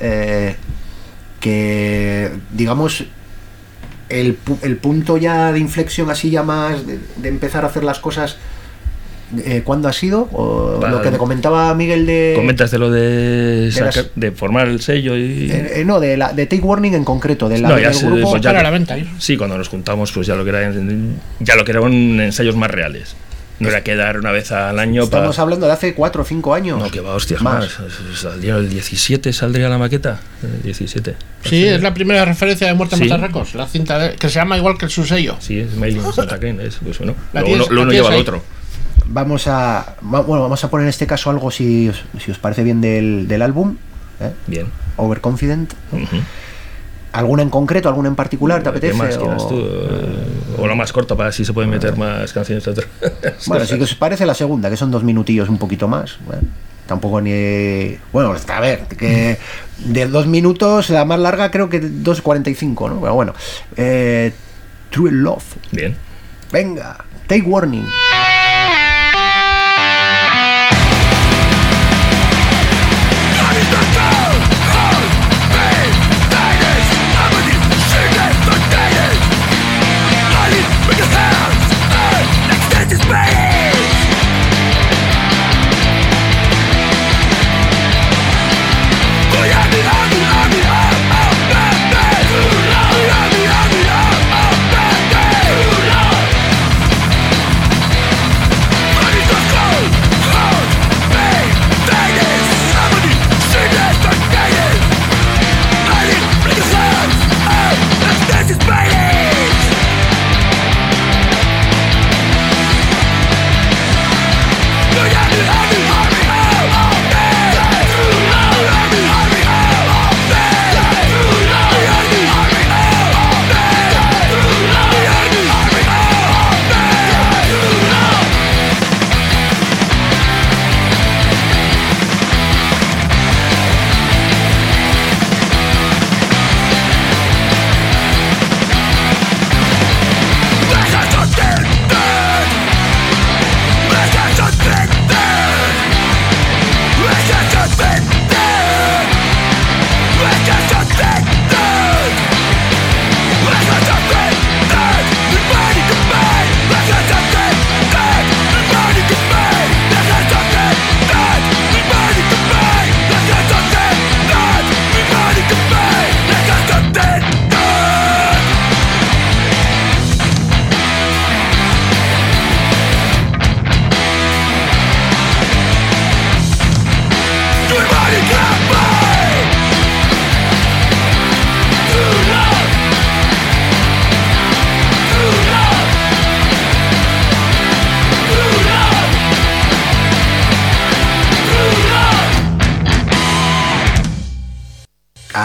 que digamos el punto ya de inflexión así ya más de empezar a hacer las cosas, ¿cuándo ha sido? O lo que te comentaba Miguel de... ¿Comentas de lo de formar el sello? No, de Take Warning en concreto, del grupo. Pues ya a la venta. Sí, cuando nos juntamos, pues ya lo que eran ensayos más reales. No era quedar una vez al año. Estamos hablando de hace 4 o 5 años. No, que va, hostias, más. Saldría el 17, saldría la maqueta. El 17. Sí, es la primera referencia de Muerte Mata Records, la cinta que se llama igual que su sello. Sí, es Mailing Santa Crane, pues bueno. Lo uno lleva al otro. Vamos a poner en este caso algo, si os parece bien, del álbum. Bien. Overconfident. ¿Alguna en concreto, alguna en particular te apetece? ¿Qué más quieras tú? O lo más corto, para así se pueden meter más canciones. Bueno, si os parece la segunda, que son 2 minutillos un poquito más. Tampoco ni... Bueno, a ver, que de 2 minutos, la más larga creo que 2:45, ¿no? Pero bueno. True Love. Bien. Venga, Take Warning.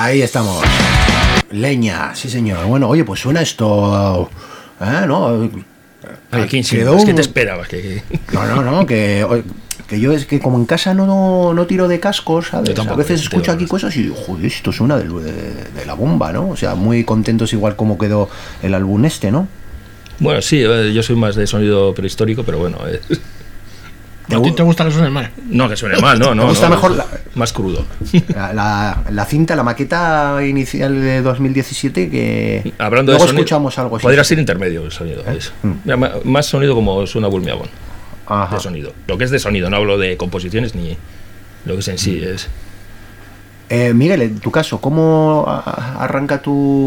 Ahí estamos. Leña, sí señor. Bueno, oye, pues suena esto... ¿No? Aquí sí, Quedó es que un- te esperabas. No, que yo es que como en casa no tiro de cascos, ¿sabes? Yo tampoco, A veces te escucho digo, aquí no. cosas y digo, joder, esto suena de la bomba, ¿no? O sea, muy contentos igual como quedó el álbum este, ¿no? Bueno, sí, yo soy más de sonido prehistórico, pero bueno. ¿A ti te gusta que suene mal? No, que suene mal, no. Me gusta mejor es la- más crudo. La cinta, la maqueta inicial de 2017 que Hablando luego de sonido, escuchamos algo así. podría ser intermedio el sonido. es. Mira, más sonido como suena Bulmiabón, Ajá. de sonido. Lo que es de sonido, no hablo de composiciones ni lo que es en sí. Es Miguel, en tu caso, ¿cómo arranca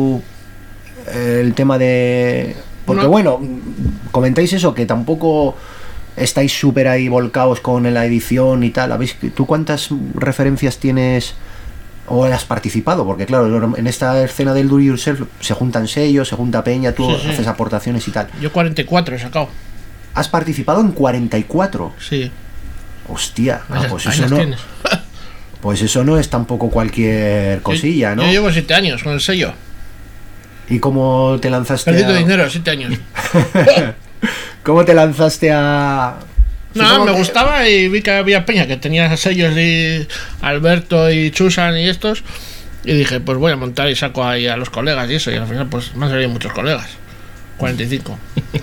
el tema de...? Porque No. bueno, comentáis eso, que tampoco estáis súper ahí volcados con la edición y tal. ¿Tú cuántas referencias tienes o has participado? Porque claro, en esta escena del Do It Yourself se juntan sellos, se junta peña, tú Sí. haces aportaciones y tal. Yo 44 he sacado. ¿Has participado en 44? Sí. Hostia, Ahí pues las eso no... tienes. Pues eso no es tampoco cualquier cosilla, ¿no? Yo llevo 7 años con el sello. ¿Y cómo te lanzaste Perdido a... dinero, 7 años. ¿Cómo te lanzaste a...? No, Supongo me que- gustaba y vi que había peña que tenía sellos de Alberto y Chusan y estos. Y dije, pues voy a montar y saco ahí a los colegas y eso. Y al final, pues me han salido muchos colegas. 45.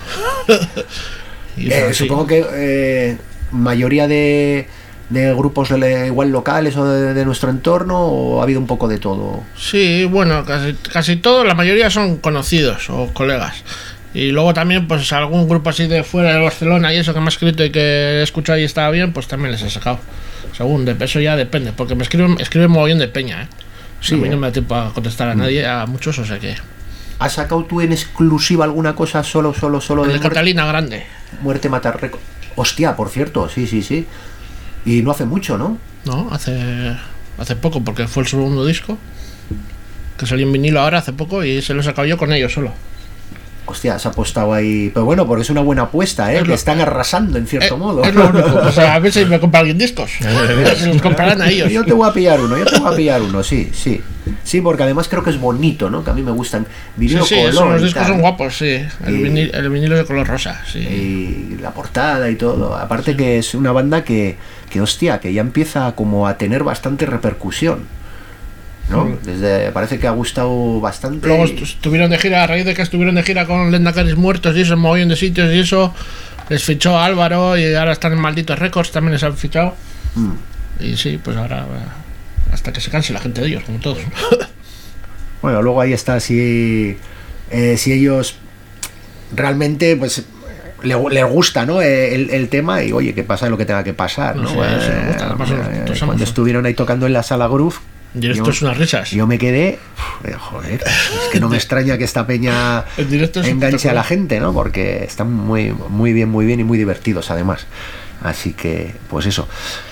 Y pues, sí. Supongo que mayoría de grupos igual locales o de nuestro entorno, o ha habido un poco de todo. Sí, bueno, casi todos, la mayoría son conocidos o colegas. Y luego también, pues algún grupo así de fuera de Barcelona y eso que me ha escrito y que he escuchado y estaba bien, pues también les he sacado. Según, eso ya depende, porque me escriben mogollón de peña, ¿eh? Sí, a mí no ¿eh? me da tiempo a contestar a nadie, a muchos, o sea que... ¿Has sacado tú en exclusiva alguna cosa solo El de de muerte, Catalina Grande. Matar Récord? Hostia, por cierto, sí. Y no hace mucho, ¿no? No, hace poco, porque fue el segundo disco que salió en vinilo ahora hace poco y se lo he sacado yo con ellos solo. Hostia, se ha apostado ahí. Pero bueno, porque es una buena apuesta, ¿eh? Es Que lo- están arrasando en cierto modo. Es lo único. O sea, a ver si me compra alguien discos. Se los comprarán a ellos. Yo te voy a pillar uno, sí. Sí, porque además creo que es bonito, ¿no? Que a mí me gustan. Vinilo Sí, color los y discos tal. son guapos, sí. Y- El vinilo de color rosa, sí. Y la portada y todo. Aparte que es una banda que hostia, que ya empieza como a tener bastante repercusión, ¿no? Parece que ha gustado bastante. Luego estuvieron de gira, a raíz de que estuvieron de gira con Lendacaris Muertos y eso, en mogollón de sitios y eso, les fichó Álvaro y ahora están en Malditos Records, también les han fichado. Y sí, pues ahora hasta que se canse la gente de ellos, como todos. Bueno, luego ahí está si ellos realmente pues les gusta, ¿no? El tema y oye, que pasa lo que tenga que pasar, ¿no? Sí, sí, me gusta, además nosotros somos- cuando estuvieron ahí tocando en la sala Groove, En directo yo- es unas risas. yo me quedé, joder, es que no me extraña que esta peña En directo es enganche a la espectacular. gente, ¿no? Porque están muy bien y muy divertidos además. Así que, pues eso.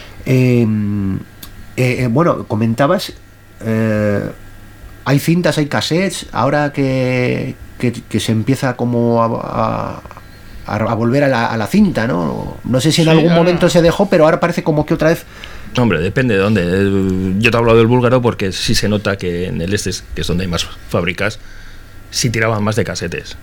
Bueno, comentabas, hay cintas, hay cassettes, ahora que se empieza como a volver a la cinta, ¿no? No sé si en Sí, algún ahora- momento se dejó, pero ahora parece como que otra vez... Hombre, depende de dónde. Yo te he hablado del búlgaro porque sí se nota que en el este, que es donde hay más fábricas, sí tiraban más de casetes.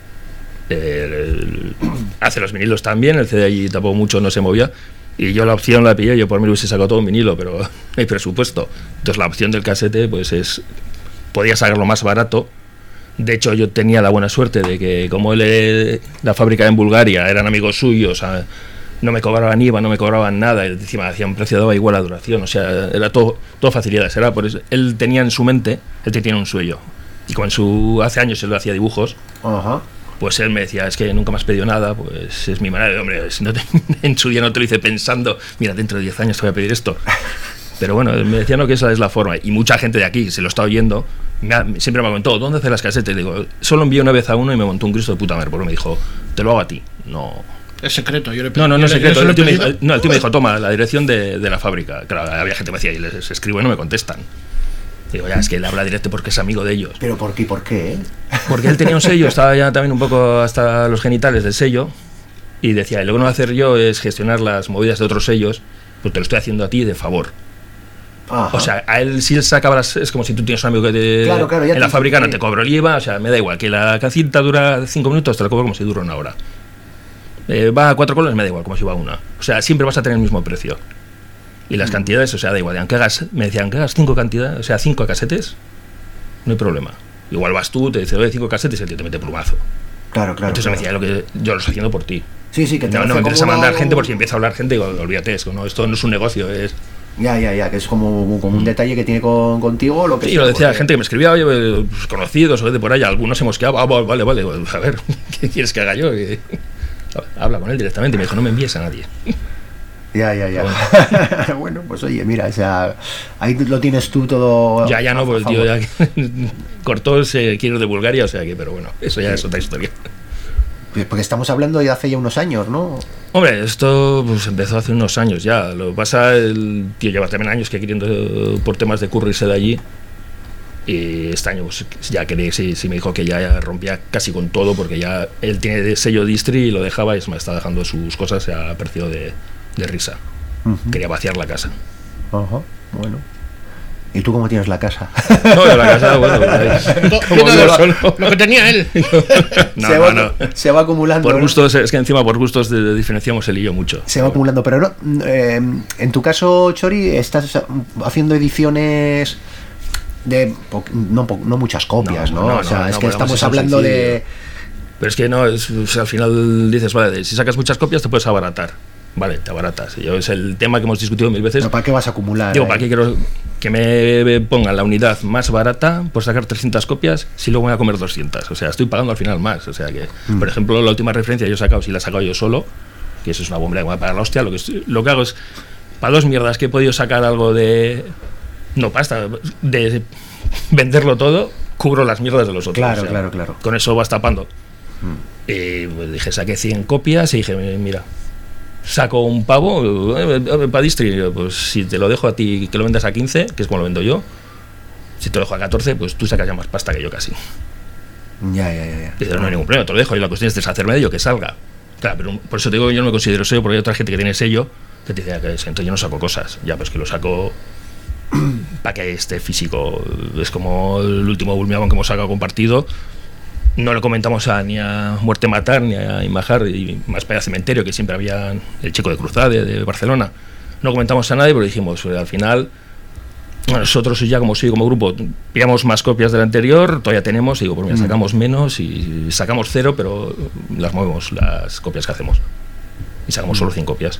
Hace los vinilos también, el CD allí tampoco mucho no se movía. Y yo la opción la pillé, yo por mí hubiese sacado todo en vinilo, pero no hay presupuesto. Entonces la opción del casete, pues podía sacarlo más barato. De hecho, yo tenía la buena suerte de que, como la fábrica en Bulgaria eran amigos suyos, no me cobraban IVA, no me cobraban nada, y encima hacían precio, daba igual la duración, o sea, era todo facilidades. Era por eso, él tenía en su mente, él tiene un sueño, y como hace años él lo hacía dibujos, Ajá. pues él me decía, es que nunca me has pedido nada, pues es mi manera de, hombre, si no en su día no te lo hice pensando, mira, dentro de 10 años te voy a pedir esto. Pero bueno, me decía no, que esa es la forma, y mucha gente de aquí se lo está oyendo, siempre me ha comentado, ¿dónde hace las casetes? Le digo, solo envié una vez a uno y me montó un Cristo de puta madre, porque me dijo, te lo hago a ti, no... Es secreto, yo le No, yo es le- secreto. yo se lo El tío, he me pedido. dijo, el tío me dijo, toma, la dirección de la fábrica. Claro, había gente que me decía, y les escribo y no me contestan. Digo, ya, es que él habla directo porque es amigo de ellos. Pero ¿por qué? Porque él tenía un sello, estaba ya también un poco hasta los genitales del sello, y decía, y lo que no voy a hacer yo es gestionar las movidas de otros sellos, pues te lo estoy haciendo a ti de favor. Ajá. O sea, a él si él sacaba es como si tú tienes un amigo que Claro, ya en la fábrica no sí. te cobro el IVA, o sea, me da igual, que la cinta dura 5 minutos, te la cobro como si dura una hora. Va a 4 colores, me da igual, como si va a una. O sea, siempre vas a tener el mismo precio. Y las cantidades, o sea, da igual, aunque hagas, me decían que hagas 5 cantidades, o sea, 5 casetes, no hay problema. Igual vas tú, te dice, oye, 5 casetes y el tío te mete plumazo. Claro. Entonces me decía, lo que yo lo estoy haciendo por ti. Sí, que te No hace me interesa como mandar una- gente, por si empieza a hablar gente, digo, olvídate, esto no es un negocio, es... Ya, que es como un detalle que tiene contigo, lo que Sí, sea, lo decía porque- gente que me escribía, oye, pues, conocidos o de por ahí, algunos hemos quedado, vale, a ver, ¿qué quieres que haga yo? Habla con él directamente y me dijo, no me envíes a nadie. Ya. Bueno, pues oye, mira, o sea, ahí lo tienes tú todo. Ya no, a pues el tío favor. ya cortó, se quiere ir de Bulgaria, o sea que, pero bueno, eso ya es otra historia. Porque estamos hablando de hace ya unos años, ¿no? Hombre, esto pues empezó hace unos años ya. Lo que pasa, el tío lleva también años que queriendo por temas de curro irse de allí. Y este año pues, ya quería, sí me dijo que ya rompía casi con todo porque ya él tiene de sello distri y lo dejaba y es más, está dejando sus cosas a precio de risa. Quería vaciar la casa. Ajá, bueno. ¿Y tú cómo tienes la casa? No, de la casa, bueno, como vivo solo. Lo que tenía él. No. Se va acumulando. Por ¿no? gustos, es que encima por gustos diferenciamos él y yo mucho. Se va acumulando, pero no. En tu caso, Chori, estás haciendo ediciones de no muchas copias, ¿no? O sea, es que estamos es hablando sencillo. de. Pero es que no, al final dices, vale, si sacas muchas copias te puedes abaratar. Vale, te abaratas. Es el tema que hemos discutido 1000 veces. ¿Pero para qué vas a acumular? Digo, ¿para qué quiero que me pongan la unidad más barata por sacar 300 copias si luego voy a comer 200? O sea, estoy pagando al final más. O sea que, por ejemplo, la última referencia yo he sacado, si la he sacado yo solo, que eso es una bomba que me va a pagar la hostia, lo que hago es, para 2 mierdas que he podido sacar algo de... No pasta, de venderlo todo, cubro las mierdas de los otros. Claro, o sea, claro. Con eso vas tapando. Y pues dije, saqué 100 copias y dije, mira, saco un pavo para distri, pues si te lo dejo a ti que lo vendas a 15, que es como lo vendo yo, si te lo dejo a 14, pues tú sacas ya más pasta que yo casi. Ya. Y dices, no hay ningún problema, te lo dejo y la cuestión es deshacerme de ello, que salga. Claro, pero por eso te digo, yo no me considero sello, porque hay otra gente que tiene sello que te dice, que entonces yo no saco cosas, ya, pues que lo saco para que esté físico. Es como el último Bulmiabon que hemos sacado compartido. No lo comentamos ni a Muerte Matar ni a Imajar, y más para el cementerio, que siempre había el chico de Cruzade de Barcelona. No comentamos a nadie, pero dijimos, al final, nosotros ya como grupo, pillamos más copias del anterior, todavía tenemos, y digo, pues mira, sacamos menos y sacamos 0, pero las movemos, las copias que hacemos. Y sacamos solo 100 copias.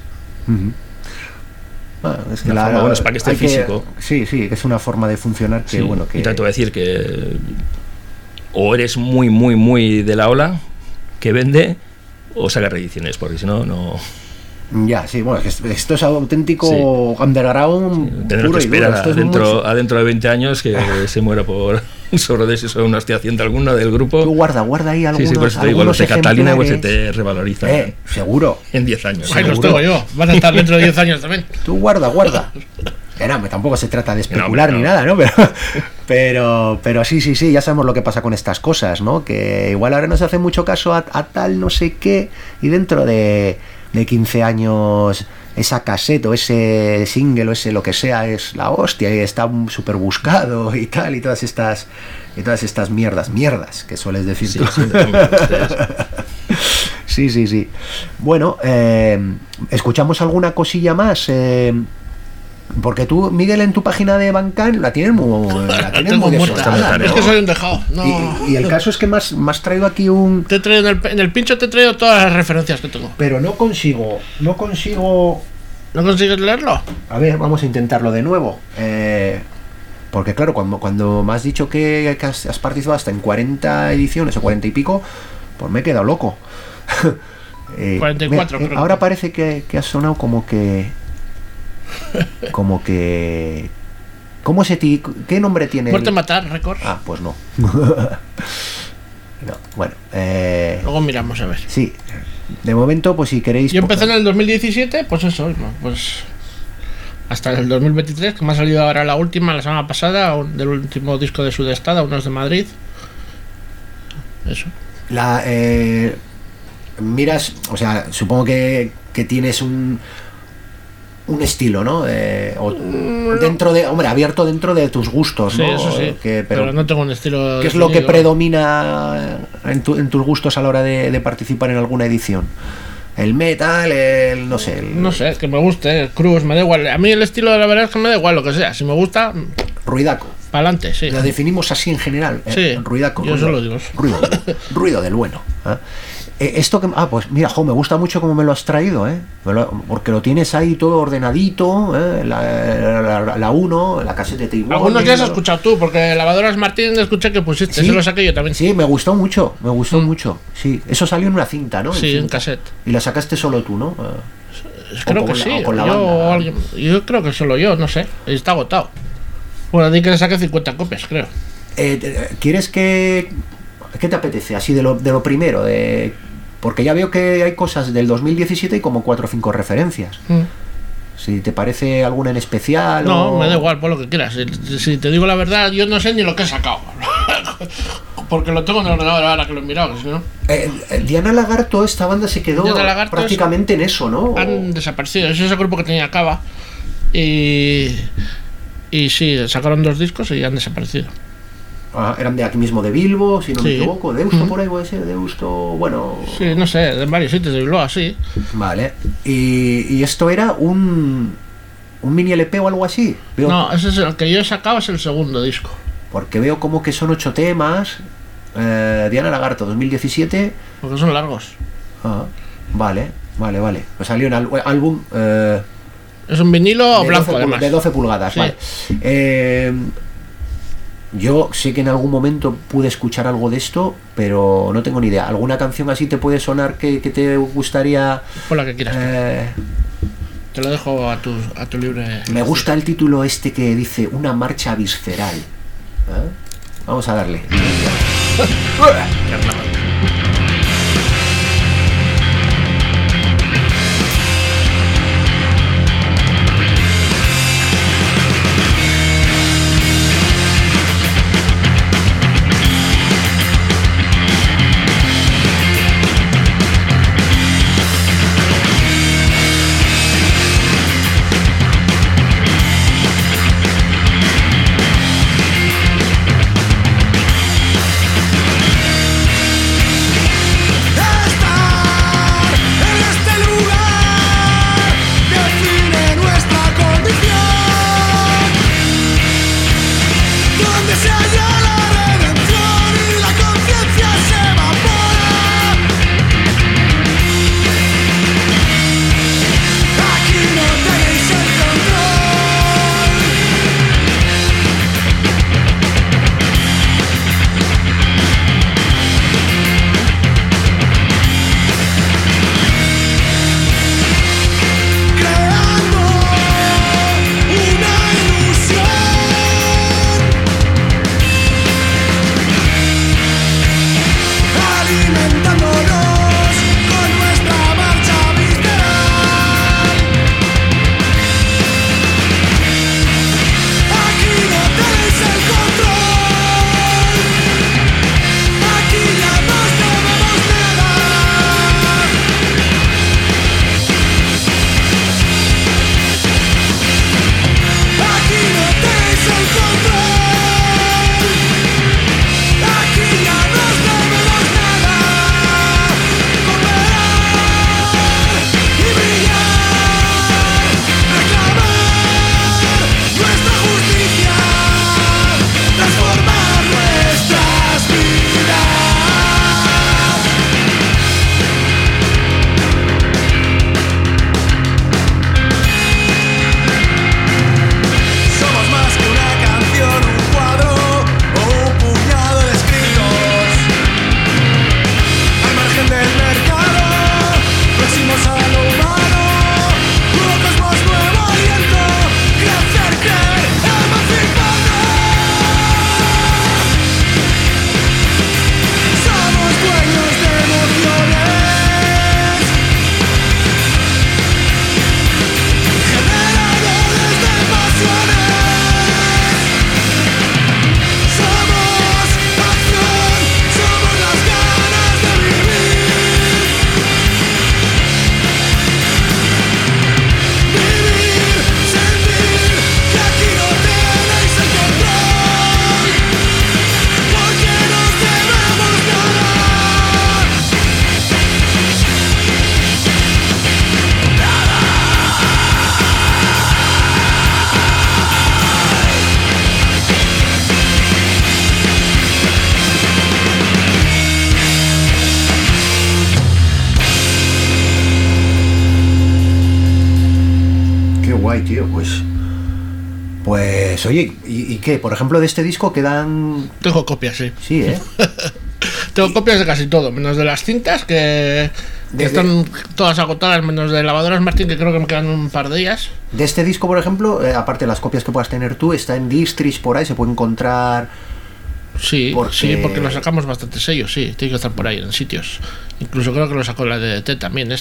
Es que Una forma, bueno, es para que esté hay físico. Sí, que es una forma de funcionar que, Sí, bueno, que... Y tanto voy a decir que o eres muy de la ola que vende, o saca reediciones, porque si no, no... Ya, sí, bueno, esto es auténtico Sí. underground. Tendremos puro que y duro. esperar Esto es adentro de 20 años que se muera por sobredosis o una hostiaciente alguna del grupo. Tú guarda ahí algunos, Sí, por eso te digo, algunos los de Catalina pues se ejemplares. te revalorizan Seguro. en 10 años. Ahí los Seguro. tengo yo. Van a estar dentro de 10 años también. Tú guarda. Que no, tampoco se trata de especular No. ni nada, ¿no? Pero sí, ya sabemos lo que pasa con estas cosas, ¿no? Que igual ahora no se hace mucho caso a tal no sé qué, y dentro de 15 años esa cassette o ese single o ese lo que sea es la hostia y está súper buscado y tal, y todas estas mierdas que sueles decir Sí, tú. sí, Sí. Bueno, escuchamos alguna cosilla más. Porque tú, Miguel, en tu página de Bandcamp la tienes muy Tengo desordenada, muerta. ¿no? Es que soy un dejado. No. Y el caso es que me has traído aquí un... Te he traído en el pincho te he traído todas las referencias que tengo. Pero no consigo... ¿No consigues leerlo? A ver, vamos a intentarlo de nuevo. Porque claro, cuando me has dicho que has participado hasta en 40 ediciones o 40 y pico, pues me he quedado loco. 44 creo. Ahora parece que ha sonado como que... ¿Cómo ¿qué nombre tiene? Muerte Matar, récord. Ah, pues no. No, bueno. Luego miramos a ver. Sí. De momento, pues si queréis... Yo empecé en el 2017, pues eso, pues hasta el 2023, que me ha salido ahora la semana pasada, del último disco de Sudestada, unos de Madrid. Eso. Miras, o sea, supongo que tienes un estilo, ¿no? Dentro de, hombre, abierto dentro de tus gustos, Sí, ¿no? eso sí. Pero no tengo un estilo. ¿Qué es lo que definido. predomina en tus gustos a la hora de participar en alguna edición? El metal, no sé. No sé, que me guste, cruz, me da igual. A mí el estilo, la verdad es que me da igual lo que sea. Si me gusta, Ruidaco. para adelante, sí. Lo definimos así en general. Sí, Ruidaco. yo solo digo eso. Ruido del bueno. Esto que. Pues mira, me gusta mucho cómo me lo has traído, porque lo tienes ahí todo ordenadito, la 1, la caseta de Taiwán. Algunos ya has escuchado tú, porque Lavadoras Martín escuché que pusiste, Sí. se lo saqué yo también. Sí, me gustó mucho, mucho. Sí, eso salió en una cinta, ¿no? Sí, en cinta. cassette. Y la sacaste solo tú, ¿no? Creo o que con sí. o con la Yo, banda. o alguien- yo creo que solo yo, no sé. Está agotado. Bueno, di que le saqué 50 copias, creo. ¿Quieres que... ¿Qué te apetece? Así de lo primero, porque ya veo que hay cosas del 2017 y como 4 o 5 referencias. Si te parece alguna en especial No, o... me da igual, por lo que quieras. Si te digo la verdad, yo no sé ni lo que he sacado. Porque lo tengo en el ordenador ahora que lo he mirado, si no. Diana Lagarto, esta banda se quedó Diana Lagarto prácticamente en eso, ¿no? Han desaparecido. Es ese grupo que tenía Cava. Y sí, sacaron 2 discos y han desaparecido. Eran de aquí mismo, de Bilbo, si no me Sí. equivoco. Deusto, por ahí puede ser, Deusto, bueno... Sí, no sé, de varios sitios de Bilbao, sí. Vale. Y esto era un mini LP o algo así. Veo, No, ese es el que yo he sacado, es el segundo disco. porque veo como que son 8 temas. Diana Lagarto, 2017. Porque son largos. Vale. Pues salió un álbum Es un vinilo blanco, además. de 12 pulgadas. Sí. Vale. Yo sé que en algún momento pude escuchar algo de esto, pero no tengo ni idea. ¿Alguna canción así te puede sonar que te gustaría? Pon la que quieras. Eh, Te lo dejo a tu libre. Me gusta el título este que dice Una marcha visceral. Vamos a darle. Qué guay, tío, pues oye, ¿y qué? Por ejemplo, de este disco quedan... Tengo copias, sí. Sí, ¿eh? Tengo copias de casi todo, menos de las cintas que están todas agotadas, menos de Lavadoras Martín, que creo que me quedan un par de ellas. De este disco, por ejemplo, aparte de las copias que puedas tener tú, está en Districh por ahí, se puede encontrar... Sí, porque lo sacamos bastante sellos, sí, tiene que estar por ahí en sitios. Incluso creo que lo sacó la DDT también,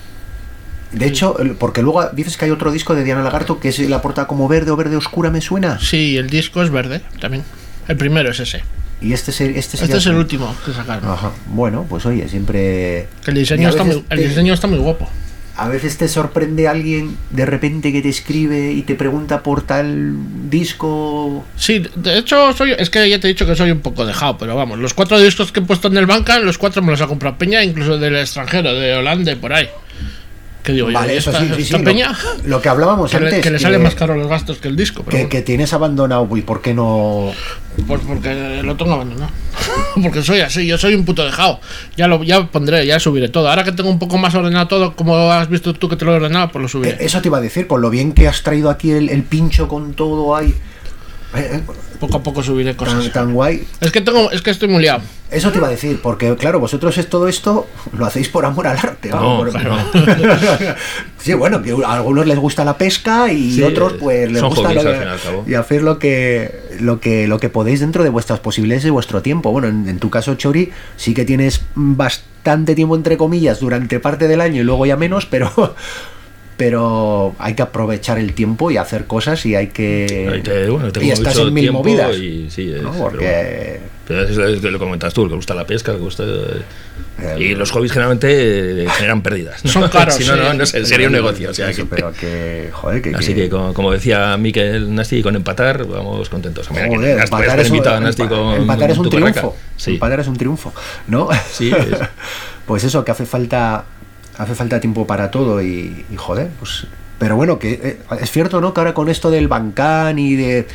De hecho, porque luego dices que hay otro disco de Diana Lagarto que es la portada como verde o verde oscura, ¿me suena? Sí, el disco es verde también. El primero es ese. Y este es el último que sacaron. Ajá. Bueno, pues oye, siempre... El diseño está muy guapo. A veces te sorprende alguien de repente que te escribe y te pregunta por tal disco. Sí, de hecho es que ya te he dicho que soy un poco dejado, pero vamos, los 4 discos que he puesto en el Bandcamp, los 4 me los ha comprado Peña, incluso del extranjero, de Holanda, por ahí. ¿Qué digo vale, yo? Eso sí. Peña, lo que hablábamos antes. Que le sale más caro los gastos que el disco. Pero que tienes abandonado, ¿y por qué no? Pues porque lo tengo abandonado. Porque soy así, yo soy un puto dejado. Ya pondré, ya subiré todo. Ahora que tengo un poco más ordenado todo, como has visto tú que te lo he ordenado, pues lo subiré. Eso te iba a decir, con lo bien que has traído aquí el pincho con todo ahí. Poco a poco subiré cosas. Tan guay. Es que estoy muy liado. Eso te iba a decir, porque claro, vosotros todo esto lo hacéis por amor al arte. No, claro. Sí, bueno, que a algunos les gusta la pesca y sí, otros pues les gusta y hacer lo que podéis dentro de vuestras posibilidades y vuestro tiempo. Bueno, en tu caso, Chori, sí que tienes bastante tiempo entre comillas durante parte del año y luego ya menos, pero hay que aprovechar el tiempo y hacer cosas y hay que... y estás en mil movidas. Y, sí, ¿no? Porque... Pero es lo comentas tú, que gusta la pesca, que gusta... Y los hobbies generalmente generan pérdidas, ¿no? Son caros. Si no sería un negocio. O sea, eso, pero que... Joder, así que como decía Miquel Nasti, con empatar vamos contentos. Joder, empatar es un triunfo. Sí. Empatar es un triunfo, ¿no? Sí. Pues eso, que hace falta tiempo para todo y joder, pues... Pero bueno, que es cierto, ¿no? Que ahora con esto del Bandcamp y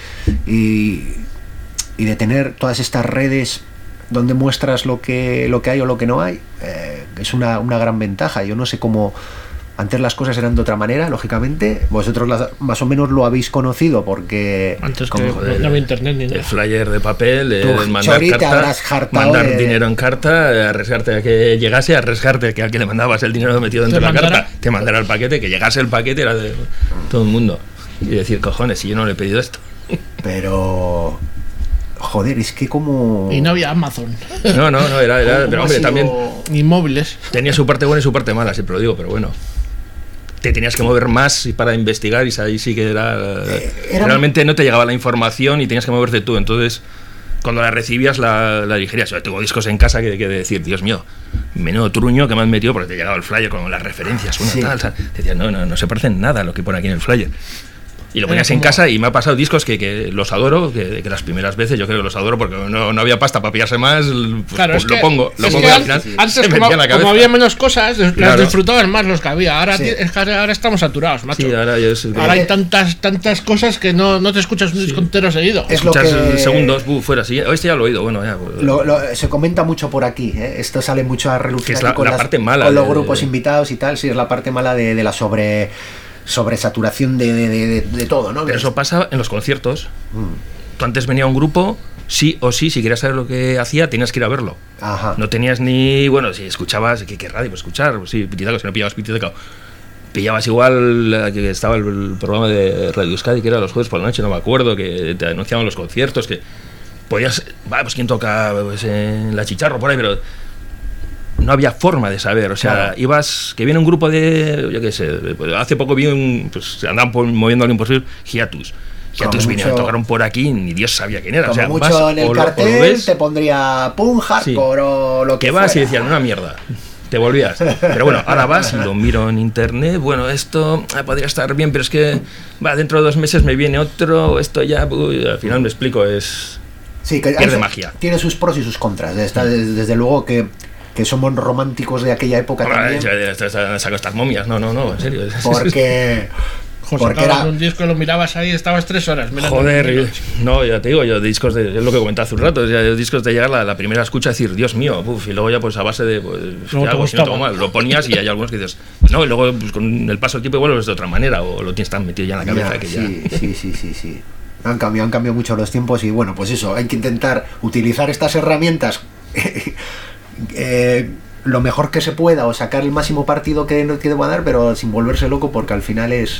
de tener todas estas redes donde muestras lo que hay o lo que no hay, es una gran ventaja. Yo no sé cómo... Antes las cosas eran de otra manera, lógicamente. Vosotros más o menos lo habéis conocido porque... Antes que no había internet ni nada. El flyer de papel, mandar dinero en carta, arriesgarte a que llegase, arriesgarte a que al que le mandabas el dinero metido dentro de la carta te mandara el paquete, que llegase el paquete era de todo el mundo. Y decir, cojones, si yo no le he pedido esto. Pero... Joder, es que como... Y no había Amazon. No, era pero hombre, también... Ni móviles. Tenía su parte buena y su parte mala, siempre lo digo, pero bueno. Te tenías que mover más para investigar y ahí sí que era realmente no te llegaba la información y tenías que moverte tú. Entonces, cuando la recibías, la digerías. Yo tengo discos en casa que decir, Dios mío, menudo truño que me han metido porque te llegaba el flyer con las referencias, sí. Tal. Te decías, no se parece en nada a lo que pone aquí en el flyer. Y lo ponías en casa y me ha pasado discos que los adoro, que las primeras veces yo creo que los adoro porque no había pasta para pillarse más, pues, claro, pues lo pongo y al final antes se metía en la cabeza. Como había menos cosas, las claro. Disfrutabas más los que había. Ahora, ahora estamos saturados, macho. Sí, ahora hay tantas cosas que no te escuchas un disco entero seguido. Escuchas segundos, fuera así. Este ya lo he oído, bueno, ya. Pues, se comenta mucho por aquí, ¿eh? Esto sale mucho a relucir aquí con la parte mala con los grupos invitados y tal. Sí, es la parte mala de la sobresaturación de todo, ¿no? Pero eso pasa en los conciertos. Tú antes venía un grupo, sí o sí, si querías saber lo que hacía, tenías que ir a verlo. Ajá. No tenías ni... Bueno, si escuchabas... ¿Qué radio? Pues escuchar. Pues sí, Pititaco, si no pillabas Pititaco. Pillabas igual que estaba el programa de Radio Euskadi, que era los jueves por la noche, no me acuerdo, que te anunciaban los conciertos, que podías... pues quién toca pues, en La Chicharro por ahí, pero... No había forma de saber, o sea, claro. Ibas, que viene un grupo de, yo qué sé, hace poco vi pues andaban moviendo lo imposible, Hiatus vinieron, tocaron por aquí, ni Dios sabía quién era. Como o sea, mucho vas, en el cartel te pondría punk, hardcore o lo que vas fuera. Y decían, una mierda, te volvías. Pero bueno, ahora vas y lo miro en internet, bueno, esto podría estar bien, pero es que dentro de 2 meses me viene otro, esto ya, al final me explico, pierde magia. Tiene sus pros y sus contras, desde luego que somos románticos de aquella época también. Saco estas momias, no, en serio. Porque, José, porque sacabas era... un disco y lo mirabas ahí, estabas 3 horas mirando. Joder, no, ya te digo, yo discos de, es lo que comentaba hace un rato, ya, discos de llegar la primera escucha y decir, Dios mío, y luego ya pues a base de, pues, ¿qué hago si no tengo mal? Lo ponías y hay algunos que dices, no, y luego pues, con el paso del tiempo igual lo ves de otra manera, o lo tienes tan metido ya en la cabeza que ya... Sí. Han cambiado mucho los tiempos y bueno, pues eso, hay que intentar utilizar estas herramientas lo mejor que se pueda o sacar el máximo partido que te va a dar, pero sin volverse loco, porque al final es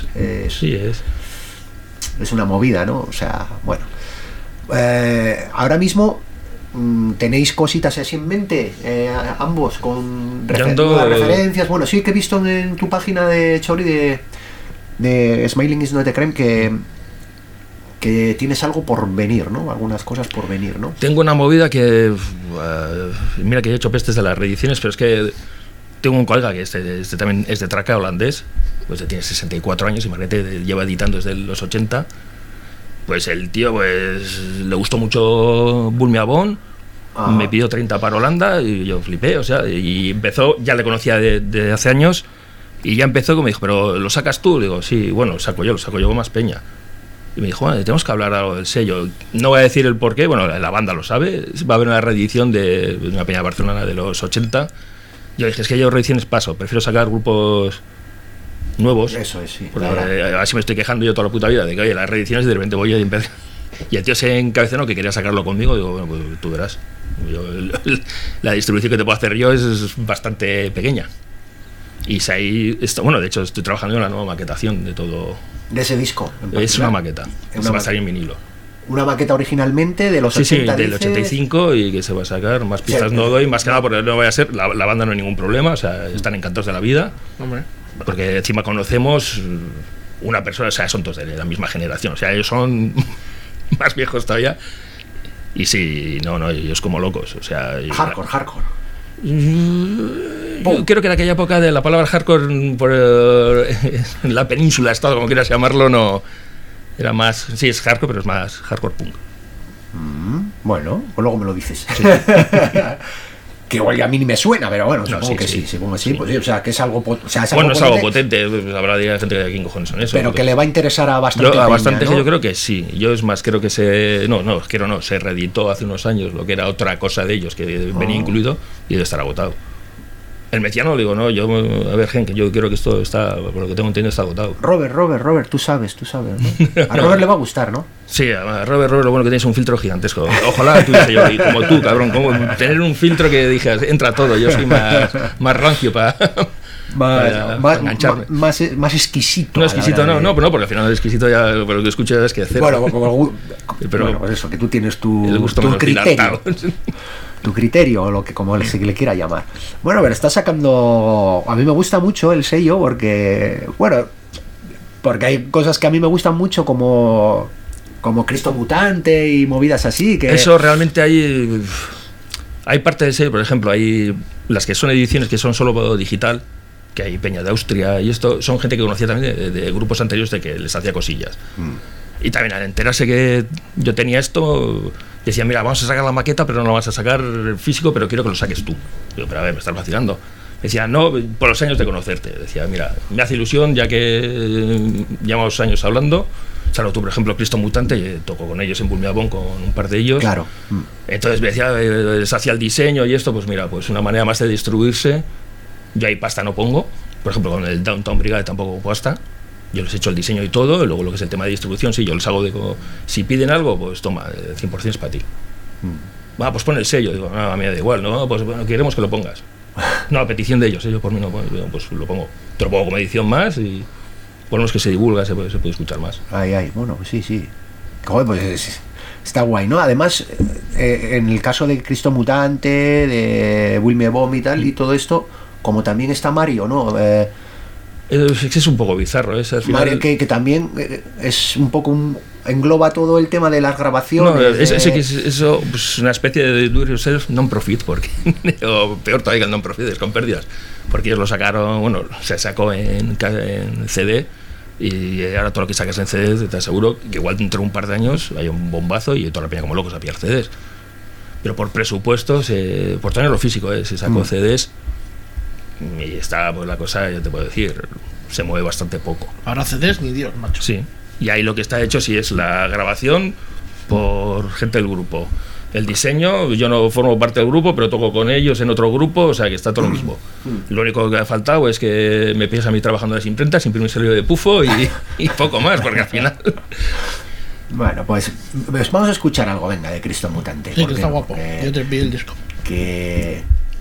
una movida, ¿no? O sea, bueno. Ahora mismo tenéis cositas así en mente, ambos, con nuevas referencias. Bueno, sí que he visto en tu página de Chori de Smiling is not a crime que tienes algo por venir, ¿no? Algunas cosas por venir, ¿no? Tengo una movida que... mira que he hecho pestes de las reediciones, pero es que tengo un colega que este también es de traca, holandés, pues tiene 64 años, imagínate, lleva editando desde los 80. Pues el tío pues le gustó mucho Bulmiabón, me pidió 30 para Holanda y yo flipé, o sea, y empezó, ya le conocía de hace años, y ya empezó como me dijo, ¿pero lo sacas tú? Le digo, sí, bueno, lo saco yo con más peña. Y me dijo, bueno, tenemos que hablar algo del sello. No voy a decir el porqué, bueno, la banda lo sabe. Va a haber una reedición de una peña barcelona de los 80. Yo dije, es que yo reediciones paso, prefiero sacar grupos nuevos. Eso es, sí. Porque así me estoy quejando yo toda la puta vida de que, oye, las reediciones y de repente voy a empezar. Y el tío se encabezonó que quería sacarlo conmigo. Digo, bueno, pues tú verás. La distribución que te puedo hacer yo es bastante pequeña. Y ahí está, bueno, de hecho estoy trabajando en una nueva maquetación de todo. De ese disco. Es una maqueta. Se va a salir en vinilo. Una maqueta originalmente de los 80. Sí, del 85 y que se va a sacar. Más pistas no doy, más que nada porque no vaya a ser. La banda no hay ningún problema, o sea, están encantados de la vida. Hombre. Porque encima conocemos una persona, o sea, son todos de la misma generación, o sea, ellos son más viejos todavía. Y sí, no, ellos como locos, o sea. Hardcore. Yo creo que en aquella época de la palabra hardcore por en la península, estado como quieras llamarlo, no era más, sí es hardcore, pero es más hardcore punk. Bueno, pues luego me lo dices. Sí. Que igual a mí ni me suena, pero bueno, supongo que sí. Pues sí, o sea, que es algo, es algo potente, pues habrá gente que aquí en cojones son eso. Pero que le va a interesar a bastante peña, a bastante, ¿no? Yo creo que sí. Yo es más, creo que se reeditó hace unos años lo que era otra cosa de ellos que venía incluido y debe estar agotado. El Meciano, digo, no, yo, a ver, gente, yo creo que esto está, por lo que tengo entendido, está agotado. Robert, tú sabes, ¿no? A Robert le va a gustar, ¿no? Sí, a Robert, lo bueno que tienes un filtro gigantesco. Ojalá tuviese yo, y como tú, cabrón, como tener un filtro que dijeras, entra todo, yo soy más rancio para engancharme. Más exquisito. No, exquisito, no, porque al final el exquisito ya, por lo que escuchas es que hacer. Bueno, pues eso, que tú tienes tu criterio. Tu criterio, o lo que como se le quiera llamar. Bueno, pero está sacando. A mí me gusta mucho el sello porque hay cosas que a mí me gustan mucho como Cristo Mutante y movidas así. Que eso realmente hay parte del sello, por ejemplo, hay las que son ediciones que son solo digital, que hay peña de Austria y esto, son gente que conocía también de grupos anteriores de que les hacía cosillas. Y también al enterarse que yo tenía esto, decía, mira, vamos a sacar la maqueta, pero no la vas a sacar físico, pero quiero que lo saques tú. Digo, pero a ver, me estás vacilando. Decía, no, por los años de conocerte. Decía, mira, me hace ilusión, ya que llevamos años hablando. Salvo tú, por ejemplo, Cristo Mutante, toco con ellos en Bulmiabón, con un par de ellos. Claro. Entonces me decía, les hacía el diseño y esto, pues mira, pues una manera más de distribuirse. Yo ahí pasta no pongo. Por ejemplo, con el Downtown Brigade tampoco pongo pasta. Yo les he hecho el diseño y todo, y luego lo que es el tema de distribución, sí, yo les hago si piden algo, pues toma, 100% es para ti. Pues pon el sello. Digo, no, a mí me da igual, no, pues bueno, queremos que lo pongas. No, a petición de ellos, yo por mí no, pues lo pongo. Te lo pongo como edición más y ponemos que se divulga, se puede escuchar más. Bueno, sí. Joder, pues está guay, ¿no? Además, en el caso de Cristo Mutante, de Wilmy Bomb y tal, y todo esto, como también está Mario, ¿no? Es un poco bizarro, es al final. Mario, que también es un poco engloba todo el tema de las grabaciones. No, eso pues una especie de do it yourself non-profit, porque o peor todavía que el non-profit, es con pérdidas, porque ellos lo sacaron, bueno, se sacó en CD, y ahora todo lo que sacas en CD te aseguro que igual dentro de un par de años hay un bombazo y toda la peña como locos a pillar CDs. Pero por presupuestos, por tenerlo físico, se sacó CDs. Y está pues la cosa, ya te puedo decir, se mueve bastante poco. Ahora CDs ni Dios, macho. Sí, y ahí lo que está hecho sí es la grabación por gente del grupo. El diseño, yo no formo parte del grupo, pero toco con ellos en otro grupo, o sea que está todo lo mismo. Lo único que ha faltado es que me pides a mí trabajando en las imprentas, imprimir un de pufo y poco más, porque al final... Bueno, pues vamos a escuchar algo, venga, de Cristo Mutante. Sí, que está guapo. Yo te pido el disco. Que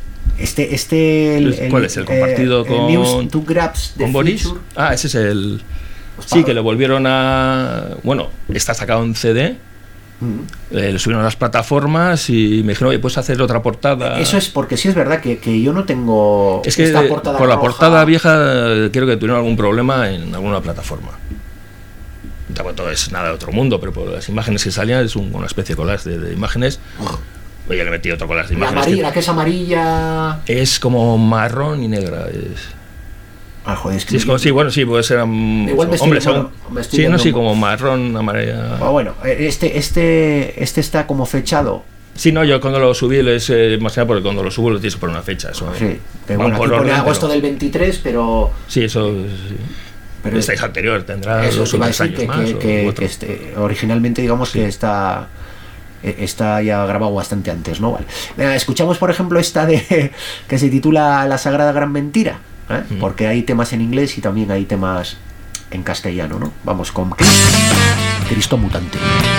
¿cuál es el compartido con News to Grabs de con Boris? Future? Ah, ese es el... Pues Sí, que lo volvieron a... Bueno, está sacado en CD, lo subieron a las plataformas y me dijeron, oye, ¿puedes hacer otra portada? Eso es porque sí es verdad que yo no tengo es que esta portada con la roja. portada vieja creo que tuvieron algún problema en alguna plataforma. Tampoco es nada de otro mundo, pero por las imágenes que salían es una especie de collage de imágenes. Oye, le metí otro collage de La imágenes. amarilla, que es amarilla. Es como marrón y negra. Joder, es que Sí, es como, sí, bueno, sí, puede ser. Igual me estoy- Hombre, bueno, me estoy sí, no, viendo sí, un- como marrón, amarilla. Bueno, este está como fechado. Sí, no, yo cuando lo subí es más que nada porque cuando lo subo lo tienes que poner una fecha. Eso, Sí, que van bueno, por aquí pone orden, agosto pero- del 23, pero Sí, eso. Sí. Pero Esta es anterior, tendrá eso 2 te o iba a 3 decir años más. o 4. originalmente digamos Sí. que está ya grabado bastante antes, ¿no? Vale. Venga, escuchamos por ejemplo esta de que se titula La Sagrada Gran Mentira, ¿eh? Porque hay temas en inglés y también hay temas en castellano, ¿no? Vamos con Cristo Mutante.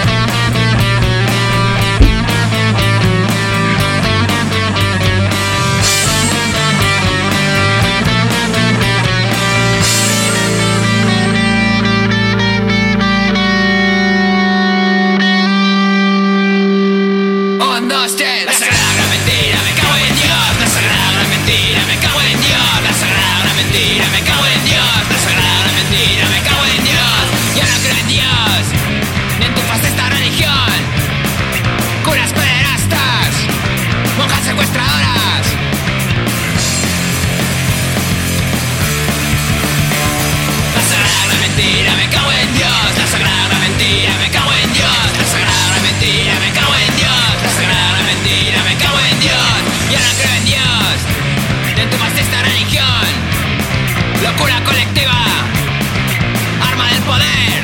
Un, dos, tres. La sagrada gran mentira, me cago en Dios. La sagrada gran mentira, me cago en Dios. La sagrada gran mentira, me cago en Dios. La sagrada gran mentira, me cago en Dios. Yo no creo en Dios, ni en tu fascista religión. Curas pederastas, monjas secuestradoras. La sagrada gran mentira, me cago en Dios. La sagrada gran mentira, me cago en Dios. La sagrada gran mentira, me cago en Dios. La sagrada gran mentira, me cago en Dios. Yo no creo en Dios, ni en tu fascista religión. Locura colectiva, arma del poder.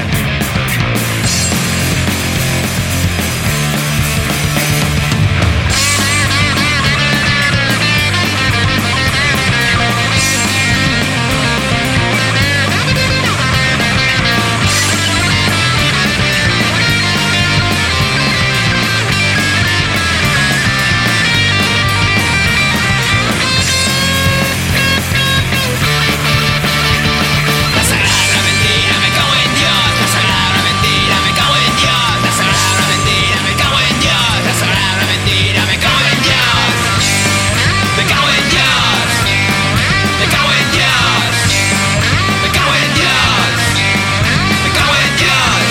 La sagrada gran mentira, me cago en Dios. La sagrada gran mentira, me cago en Dios. La sagrada gran mentira, me cago en Dios. La sagrada gran mentira, me cago en Dios. Me cago en Dios. Me cago en Dios. Me cago en Dios. Me cago en Dios.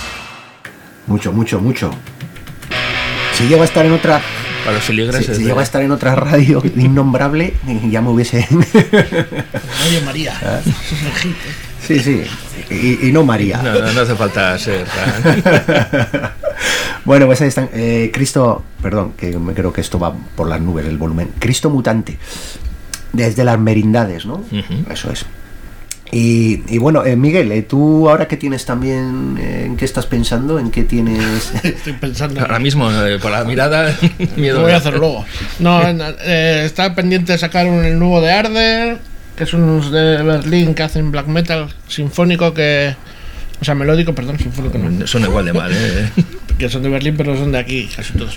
Mucho. Si llego a estar en otra Para los feligreses. si llego a estar en otra radio innombrable, ya me hubiese Oye, María. Eso es el hit, ¿eh? Sí, y no María. No hace falta ser tan... Bueno, pues ahí están. Cristo, perdón, que me creo que esto va por las nubes, el volumen. Cristo Mutante, desde las merindades, ¿no? Eso es. Y bueno, Miguel, tú ahora que tienes también, ¿en qué estás pensando? ¿En qué tienes? Estoy pensando. Ahora mismo, por la mirada, miedo. Lo voy a hacer luego. No, está pendiente de sacar el nuevo de Arder, que es unos de Berlín que hacen black metal sinfónico que... O sea, melódico, perdón, sinfónico no. Son igual de mal, Que son de Berlín, pero son de aquí, casi todos.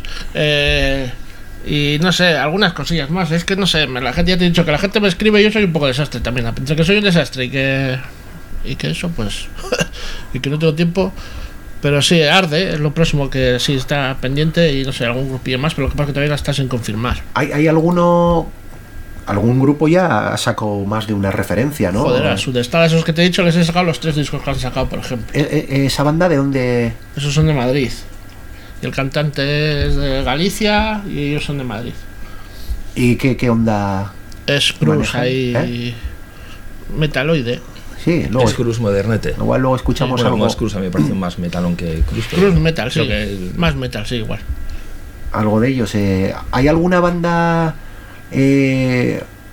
Y no sé, algunas cosillas más. Es que no sé, la gente ya te he dicho que la gente me escribe y yo soy un poco desastre también. Entre que soy un desastre y que eso, pues. y que no tengo tiempo. Pero sí, Arde es lo próximo que sí está pendiente y no sé, algún grupillo más, pero lo que pasa es que todavía está sin confirmar. ¿Hay algún grupo ya sacó más de una referencia, ¿no? Joder, a Sudestada, esos que te he dicho, les he sacado los 3 discos que han sacado, por ejemplo. ¿Esa banda de dónde? Esos son de Madrid. Y el cantante es de Galicia y ellos son de Madrid. ¿Y qué onda? Es Cruz manejan? ahí. Metaloide. Sí, luego, Es Cruz modernete. igual luego escuchamos Bueno, algo, más Cruz a mí me parece más metalón que Cruz. pero- Cruz metal, sí. Creo que- Más metal, sí, igual. algo de ellos. ¿Hay alguna banda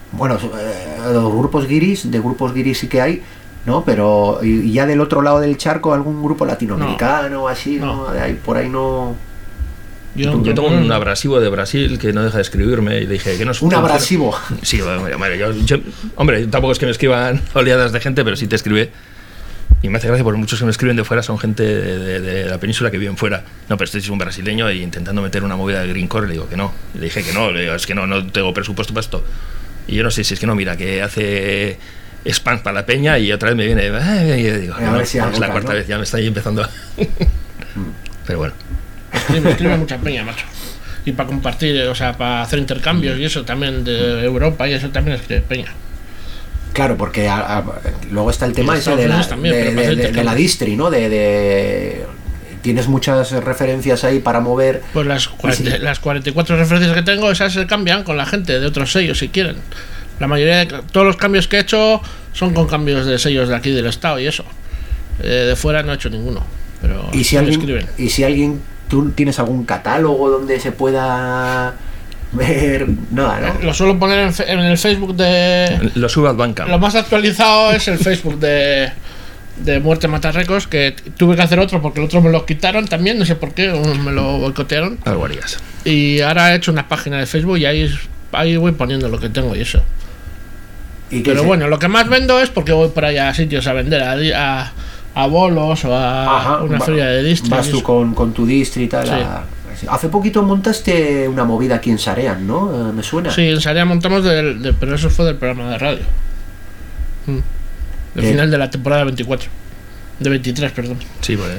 Bueno, los grupos guiris, de grupos guiris sí que hay, ¿no? Pero y ya del otro lado del charco, algún grupo latinoamericano o así, ¿no? Por ahí no... Yo tengo un abrasivo de Brasil que no deja de escribirme y le dije que no es un abrasivo. Sí, hombre, tampoco es que me escriban oleadas de gente, pero sí te escribe. Y me hace gracia porque muchos que me escriben de fuera son gente de la península que viven fuera. No, pero este es un brasileño y intentando meter una movida de greencore, le digo que no. Le dije que no, le digo, es que no tengo presupuesto para esto. Y yo no sé si es que no, mira, que hace spam para la peña y otra vez me viene. Y yo digo, no, es la cuarta vez, ya me está ahí empezando a... Pero bueno. Me escribe mucha peña, macho. Y para compartir, o sea, para hacer intercambios y eso también de Europa y eso también escribe peña. Claro, porque luego está el tema ese de la distri, ¿no? Tienes muchas referencias ahí para mover. Pues las 44 referencias que tengo, esas se cambian con la gente de otros sellos si quieren. La mayoría de todos los cambios que he hecho son con cambios de sellos de aquí del estado y eso. De fuera no he hecho ninguno. Pero ¿Y si alguien, tú tienes algún catálogo donde se pueda ver? Nada, ¿no? Lo suelo poner en el Facebook de... Lo subo al Bandcamp. Lo más actualizado es el Facebook de Muerte Matarrecos, que tuve que hacer otro porque el otro me lo quitaron también, no sé por qué, me lo boicotearon. Algo harías. Y ahora he hecho una página de Facebook y ahí voy poniendo lo que tengo y eso. Pero bueno, lo que más vendo es porque voy por ahí a sitios a vender, a bolos o a una feria de distri. Vas tú con tu distri y tal. Sí. Hace poquito montaste una movida aquí en Sarean, ¿no? Me suena. Sí, en Sarean montamos, pero eso fue del programa de radio. El final de la temporada 24. De 23, perdón. Sí, bueno,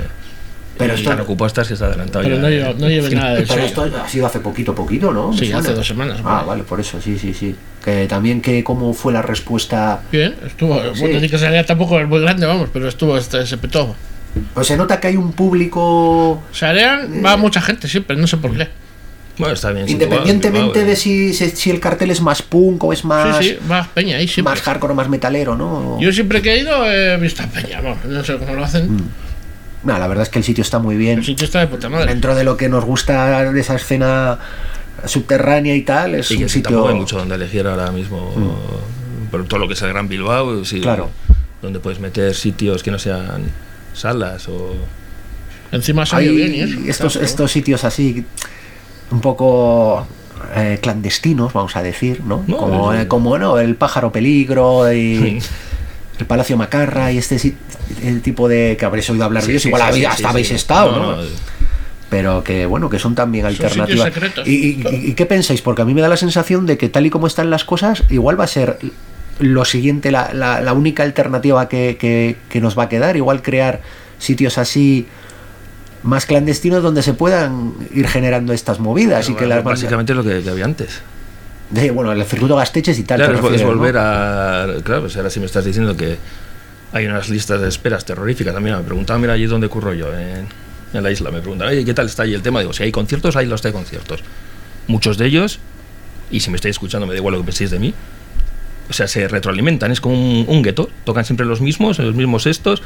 pero esto tan ocupado estás que está adelantado. Pero ya, no lleve nada de eso. Pero esto ha sido hace poquito, ¿no? Sí, hace 2 semanas. Vale, por eso, sí. Que también, ¿cómo fue la respuesta? Bien, estuvo. Sí. Bueno, ni que salía tampoco muy grande, vamos, pero se petó. Pues se nota que hay un público... Sarean va mucha gente siempre, no sé por qué. Bueno, está bien. Independientemente de si el cartel es más punk o es más... Sí, más peña ahí siempre. Más hardcore o más metalero, ¿no? Yo siempre que he ido he visto a peña, vamos, no sé cómo lo hacen. No, la verdad es que el sitio está muy bien. El sitio está de puta madre. Dentro de lo que nos gusta de esa escena subterránea y tal, es un sitio... Tampoco hay mucho donde elegir ahora mismo, por todo lo que es el Gran Bilbao, sí, claro. Donde puedes meter sitios que no sean salas o... Encima se oye bien y eso. Estos sitios así, un poco clandestinos, vamos a decir, ¿no? Como ¿no? El Pájaro Peligro y... El Palacio Macarra y el tipo de... que habréis oído hablar de ellos, igual habéis estado, ¿no? Pero que bueno, que son también alternativas. ¿Y qué pensáis? Porque a mí me da la sensación de que tal y como están las cosas, igual va a ser lo siguiente, la única alternativa que nos va a quedar, igual crear sitios así más clandestinos donde se puedan ir generando estas movidas. Pero y que las básicamente es lo que había antes. Bueno, el circuito Gasteches y tal. Claro, es volver, ¿no? Claro, pues ahora sí me estás diciendo que hay unas listas de esperas terroríficas. También me preguntaban, mira, allí donde curro yo, en la isla, me preguntaban, oye, ¿qué tal está ahí el tema? Digo, si hay conciertos, hay los de conciertos. Muchos de ellos, y si me estáis escuchando, me da igual lo que penséis de mí, o sea, se retroalimentan, es como un gueto, tocan siempre los mismos estos.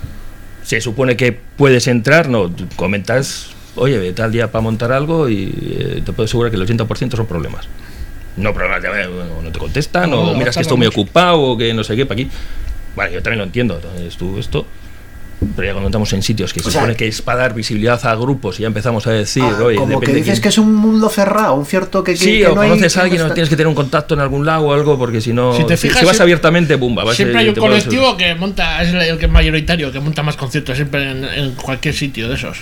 Se supone que puedes entrar, no, comentas, oye, tal día para montar algo y te puedo asegurar que el 80% son problemas. No problemas, no te contestan, o miras que estoy muy ocupado, o que no sé qué, para aquí. Vale, yo también lo entiendo, esto. Pero ya cuando estamos en sitios que se supone que es para dar visibilidad a grupos y ya empezamos a decir, oye, como que dices que es un mundo cerrado, un cierto que sí, que o no conoces a alguien o tienes que tener un contacto en algún lado o algo, porque si no, si vas abiertamente, bumba. Siempre hay un colectivo que monta, es el que es mayoritario, que monta más conciertos siempre en cualquier sitio de esos.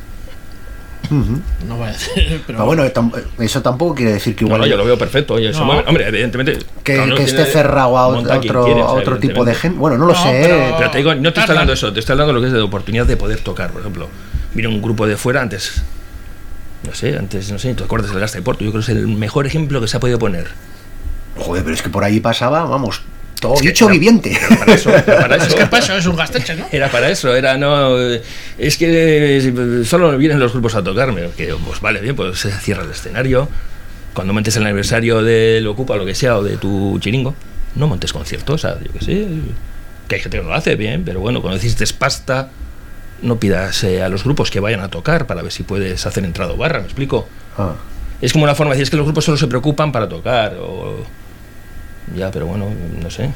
No voy a decir, pero bueno, eso tampoco quiere decir que igual. No, yo lo veo perfecto. Oye, hombre, evidentemente. Que esté cerrado a otro tipo de gente. Bueno, no lo sé. Pero te digo, no te estoy hablando de eso, te estoy hablando de lo que es de oportunidad de poder tocar. Por ejemplo, mira un grupo de fuera antes. No sé, ¿te acuerdas del Gasta de Porto? Yo creo que es el mejor ejemplo que se ha podido poner. Joder, pero es que por ahí pasaba, vamos. Todo bicho viviente. Para eso. Es que para eso es un gasteche, ¿no? Era para eso, es que solo vienen los grupos a tocarme. Que, pues vale, bien, pues se cierra el escenario. Cuando montes el aniversario del Ocupa, lo que sea, o de tu chiringo, no montes conciertos, o sea, yo qué sé. Que hay gente que lo hace bien, pero bueno, cuando hiciste pasta, no pidas a los grupos que vayan a tocar para ver si puedes hacer entrada o barra, ¿me explico? Es como una forma de decir, es que los grupos solo se preocupan para tocar, o Ya, pero bueno, no sé.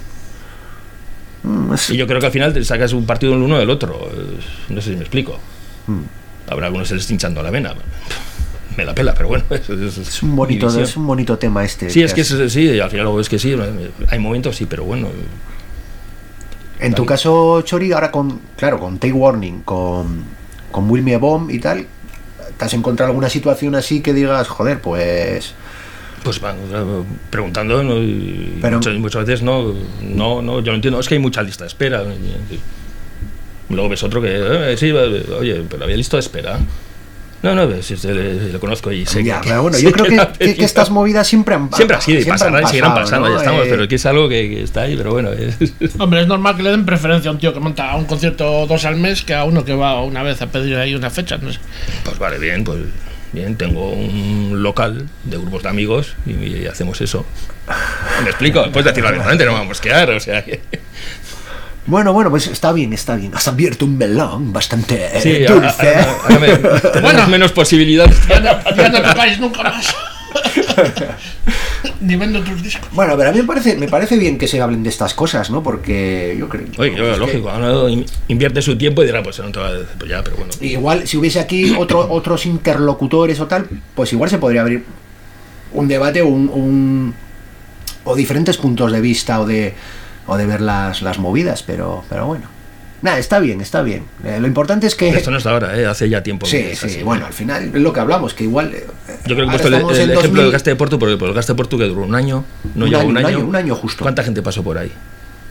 Y yo creo que al final te sacas un partido del uno del otro. No sé si me explico. Habrá algunos que se les está hinchando la vena. Me la pela, pero bueno. Es un bonito tema este. Sí, es que sí, al final luego es que sí. Hay momentos, sí, pero bueno. En tu caso, Chori, ahora con Take Warning, con Will Me a Bomb y tal, ¿te has encontrado alguna situación así que digas, joder, pues preguntando, ¿no? Pero muchas veces no, yo no entiendo, es que hay mucha lista de espera. Luego ves otro que, sí, oye, pero había lista de espera. No, lo conozco y sé ya, pero bueno, yo creo que estas movidas siempre han así, pasarán y seguirán pasando, ¿no? Ya estamos, pero que es algo que está ahí, pero bueno. Hombre, es normal que le den preferencia a un tío que monta un concierto 2 al mes que a uno que va una vez a pedir ahí una fecha, no sé. Pues vale, bien, tengo un local de grupos de amigos y hacemos eso. ¿Me explico? Puedes decirlo abiertamente, no vamos a quedar, o sea que... Bueno, pues está bien. Has abierto un melón bastante sí, dulce. Bueno, menos posibilidades. Ya no tocáis nunca más. Ni vendo tus discos. Bueno, pero a mí me parece bien que se hablen de estas cosas, ¿no? Porque yo creo... Oye, lógico, uno invierte su tiempo y dirá, pues ya, pero bueno. Igual, si hubiese aquí otros interlocutores o tal, pues igual se podría abrir un debate o diferentes puntos de vista o de ver las movidas, pero bueno. Nada, está bien. Lo importante es que... Esto no es de ahora, hace ya tiempo. Sí, bueno, al final es lo que hablamos, que igual... Yo creo que he puesto el ejemplo del Gaste de Porto, porque el Gaste de Porto que duró un año, un año justo. ¿Cuánta gente pasó por ahí?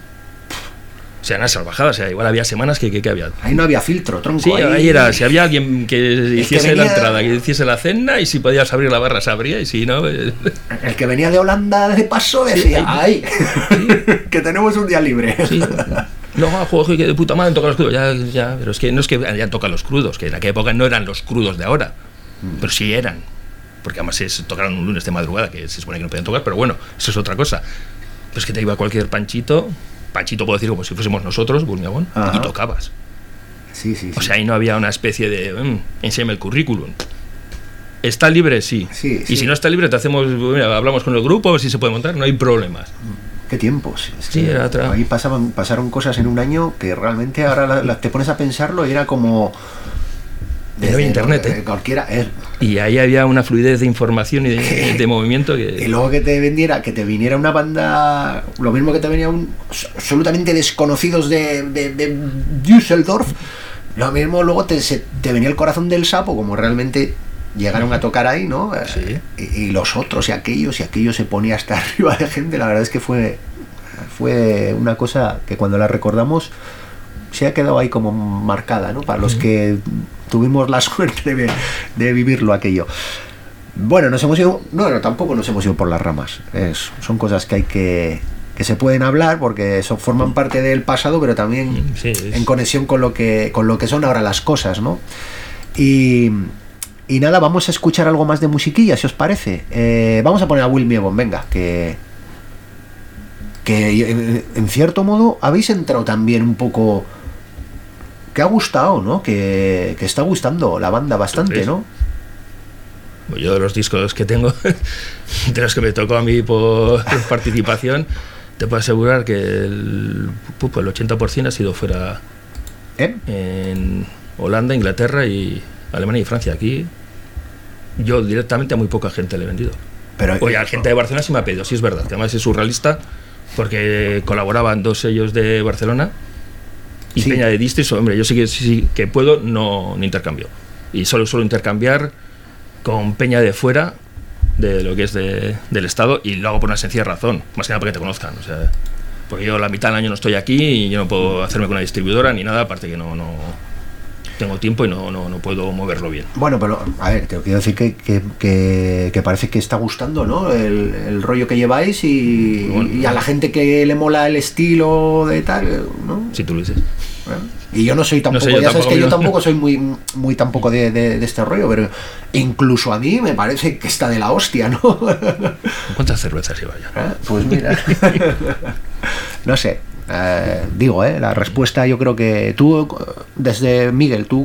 O sea, una salvajada, o sea, igual había semanas que había... Ahí no había filtro, tronco. Sí, ahí era, si había alguien que hiciese la entrada, que hiciese la cena, y si podías abrir la barra se abría, y si no... El que venía de Holanda de paso decía, ¡ay! Que tenemos un día libre. Sí. No, juego que de puta madre toca los crudos, ya, pero es que no es que ya tocan los crudos, que en aquella época no eran los crudos de ahora, pero sí eran, porque además tocaron un lunes de madrugada, que se supone que no podían tocar, pero bueno, eso es otra cosa. Pues que te iba cualquier Panchito puedo decir como si fuésemos nosotros, Bulmiagón, y tocabas. Sí. O sea, ahí no había una especie de enséñame el currículum. ¿Está libre? Sí. Y si no está libre, hablamos con el grupo a ver si se puede montar, no hay problemas. Qué tiempos. Ahí pasaron cosas en un año que realmente ahora te pones a pensarlo y era como... No había internet, cualquiera. Y ahí había una fluidez de información y de movimiento que... Y luego que te viniera una banda, lo mismo que te venía absolutamente desconocidos de Düsseldorf, lo mismo luego te venía el corazón del sapo, como realmente llegaron a tocar ahí, ¿no? Sí. Y los otros y aquello se ponía hasta arriba de gente. La verdad es que fue una cosa que cuando la recordamos se ha quedado ahí como marcada, ¿no? Para los que tuvimos la suerte de vivirlo aquello. Bueno, tampoco nos hemos ido por las ramas. Son cosas que se pueden hablar porque forman parte del pasado, pero también en conexión con lo que son ahora las cosas, ¿no? Y nada, vamos a escuchar algo más de musiquilla, si os parece. Vamos a poner a Will Me a Bomb, venga, que en cierto modo habéis entrado también un poco... Que ha gustado, ¿no? Que está gustando la banda bastante, ¿no? Yo de los discos que tengo, de los que me tocó a mí por participación, te puedo asegurar que el 80% ha sido fuera en Holanda, Inglaterra y Alemania y Francia. Aquí yo directamente a muy poca gente le he vendido. Oye, a gente de Barcelona sí me ha pedido, sí es verdad, que además es surrealista, porque colaboraban 2 sellos de Barcelona y Peña de Distris. Hombre, yo sí que puedo, no intercambio. Y solo suelo intercambiar con Peña de fuera, de lo que es del Estado, y lo hago por una sencilla razón, más que nada porque te conozcan. O sea, porque yo la mitad del año no estoy aquí y yo no puedo hacerme con una distribuidora ni nada, aparte que no tengo tiempo y no puedo moverlo bien. Bueno, pero a ver, te quiero decir que parece que está gustando, ¿no? El rollo que lleváis y a la gente que le mola el estilo de tal, ¿no? Si tú lo dices. Bueno, y yo no soy tampoco, no sé, ya sabes que yo tampoco soy muy tampoco de este rollo, pero incluso a mí me parece que está de la hostia, ¿no? ¿Cuántas cervezas lleva ya? Pues mira, no sé. La respuesta yo creo que tú, desde Miguel, tú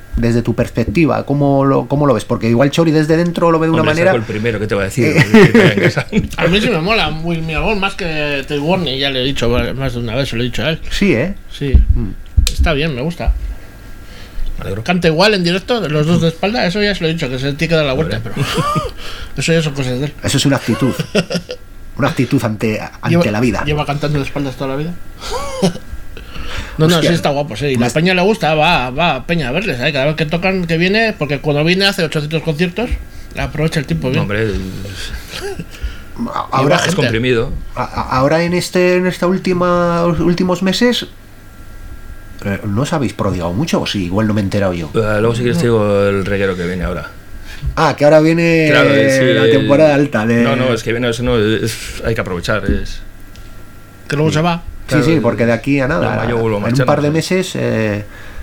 desde tu perspectiva, ¿cómo lo ves? Porque igual Chori desde dentro lo ve de una manera... Saco el primero, ¿qué te va a decir? A mí sí me mola muy mi álbum más que The Warning, ya le he dicho más de una vez, se lo he dicho a él. Sí, Sí, está bien, me gusta. Me alegro. Canta igual en directo, los dos de espalda, eso ya se lo he dicho, que se tiene que dar la vuelta, pero eso ya son cosas de él. Eso es una actitud. Una actitud ante la vida. ¿Lleva cantando de espaldas toda la vida? No, Hostia. sí está guapo, sí. Y la peña le gusta, va a peña a verles, ¿eh? Cada vez que tocan, que viene, porque cuando viene hace 800 conciertos, aprovecha el tiempo bien. No, hombre, Ahora es comprimido. Ahora en esta últimos meses no os habéis prodigado mucho, o sí, igual no me he enterado yo. Luego si quieres te digo el reguero que viene ahora. Que ahora viene Claro, sí, la temporada alta de... No, es que viene, eso no, hay que aprovechar. Que luego se va. Claro, sí, porque de aquí a nada, en mayo vuelvo a en marchar, un par de no sé. meses...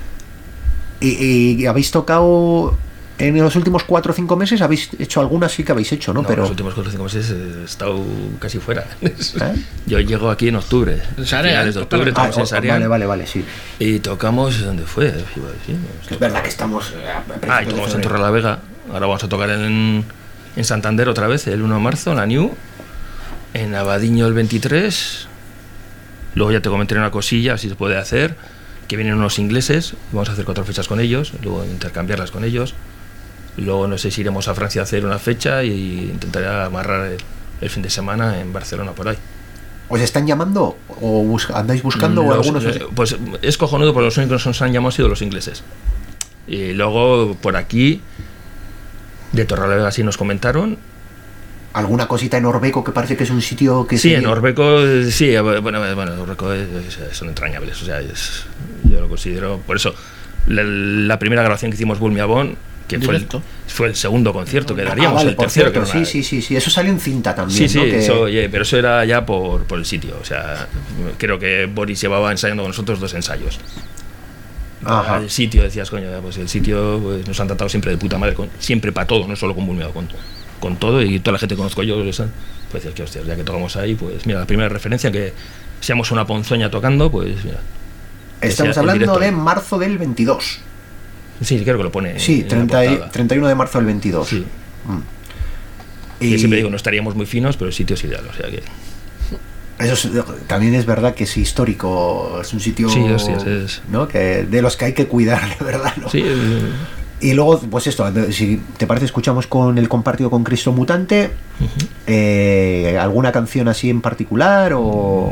y habéis tocado... En los últimos 4 o 5 meses habéis hecho algunas, sí que habéis hecho, ¿no? Pero los últimos 4 o 5 meses he estado casi fuera. ¿Eh? Yo llego aquí en octubre. En Sarriá, Finales de octubre, tocamos en Sarriá. Vale, sí. Y tocamos, ¿dónde fue? Es verdad que estamos... Y tocamos en Torrelavega. Ahora vamos a tocar en Santander otra vez, el 1 de marzo, en la New. En Abadiño el 23. Luego ya te comentaré una cosilla, si se puede hacer, que vienen unos ingleses. Vamos a hacer 4 fechas con ellos, luego intercambiarlas con ellos. Luego no sé si iremos a Francia a hacer una fecha y intentaré amarrar el fin de semana en Barcelona por ahí. ¿Os están llamando o andáis buscando o algunos? Pues es cojonudo, porque los únicos que nos han llamado han sido los ingleses. Y luego por aquí, de Torrelavega sí nos comentaron. ¿Alguna cosita en Orbeco que parece que es un sitio que... Sí, en Orbeco, sí, bueno, Orbeco son entrañables, o sea, yo lo considero, por eso, la primera grabación que hicimos Bulmiabón, que fue el segundo concierto que daríamos, vale, el tercero. Cierto, que sí, eso salió en cinta también, sí, ¿no? Que... eso, pero eso era ya por el sitio, o sea, creo que Boris llevaba ensayando con nosotros 2 ensayos. Ajá. El sitio, decías, coño, pues el sitio pues, nos han tratado siempre de puta madre, siempre para todo, no solo con Bulmiabón, con todo, y toda la gente que conozco yo, pues decir que hostia, ya que tocamos ahí, pues mira, la primera referencia, que seamos una ponzoña tocando, pues mira. Estamos hablando de marzo del 22. Sí, creo que lo pone. Sí, 31 de marzo del 22. Sí. Y yo siempre digo, no estaríamos muy finos, pero el sitio es ideal, o sea que... Eso también es verdad que es histórico, es un sitio, sí, hostias, ¿no? Que de los que hay que cuidar, de verdad, ¿no? Sí. Y luego, pues esto, si te parece, escuchamos con el compartido con Cristo Mutante. ¿Alguna canción así en particular o...?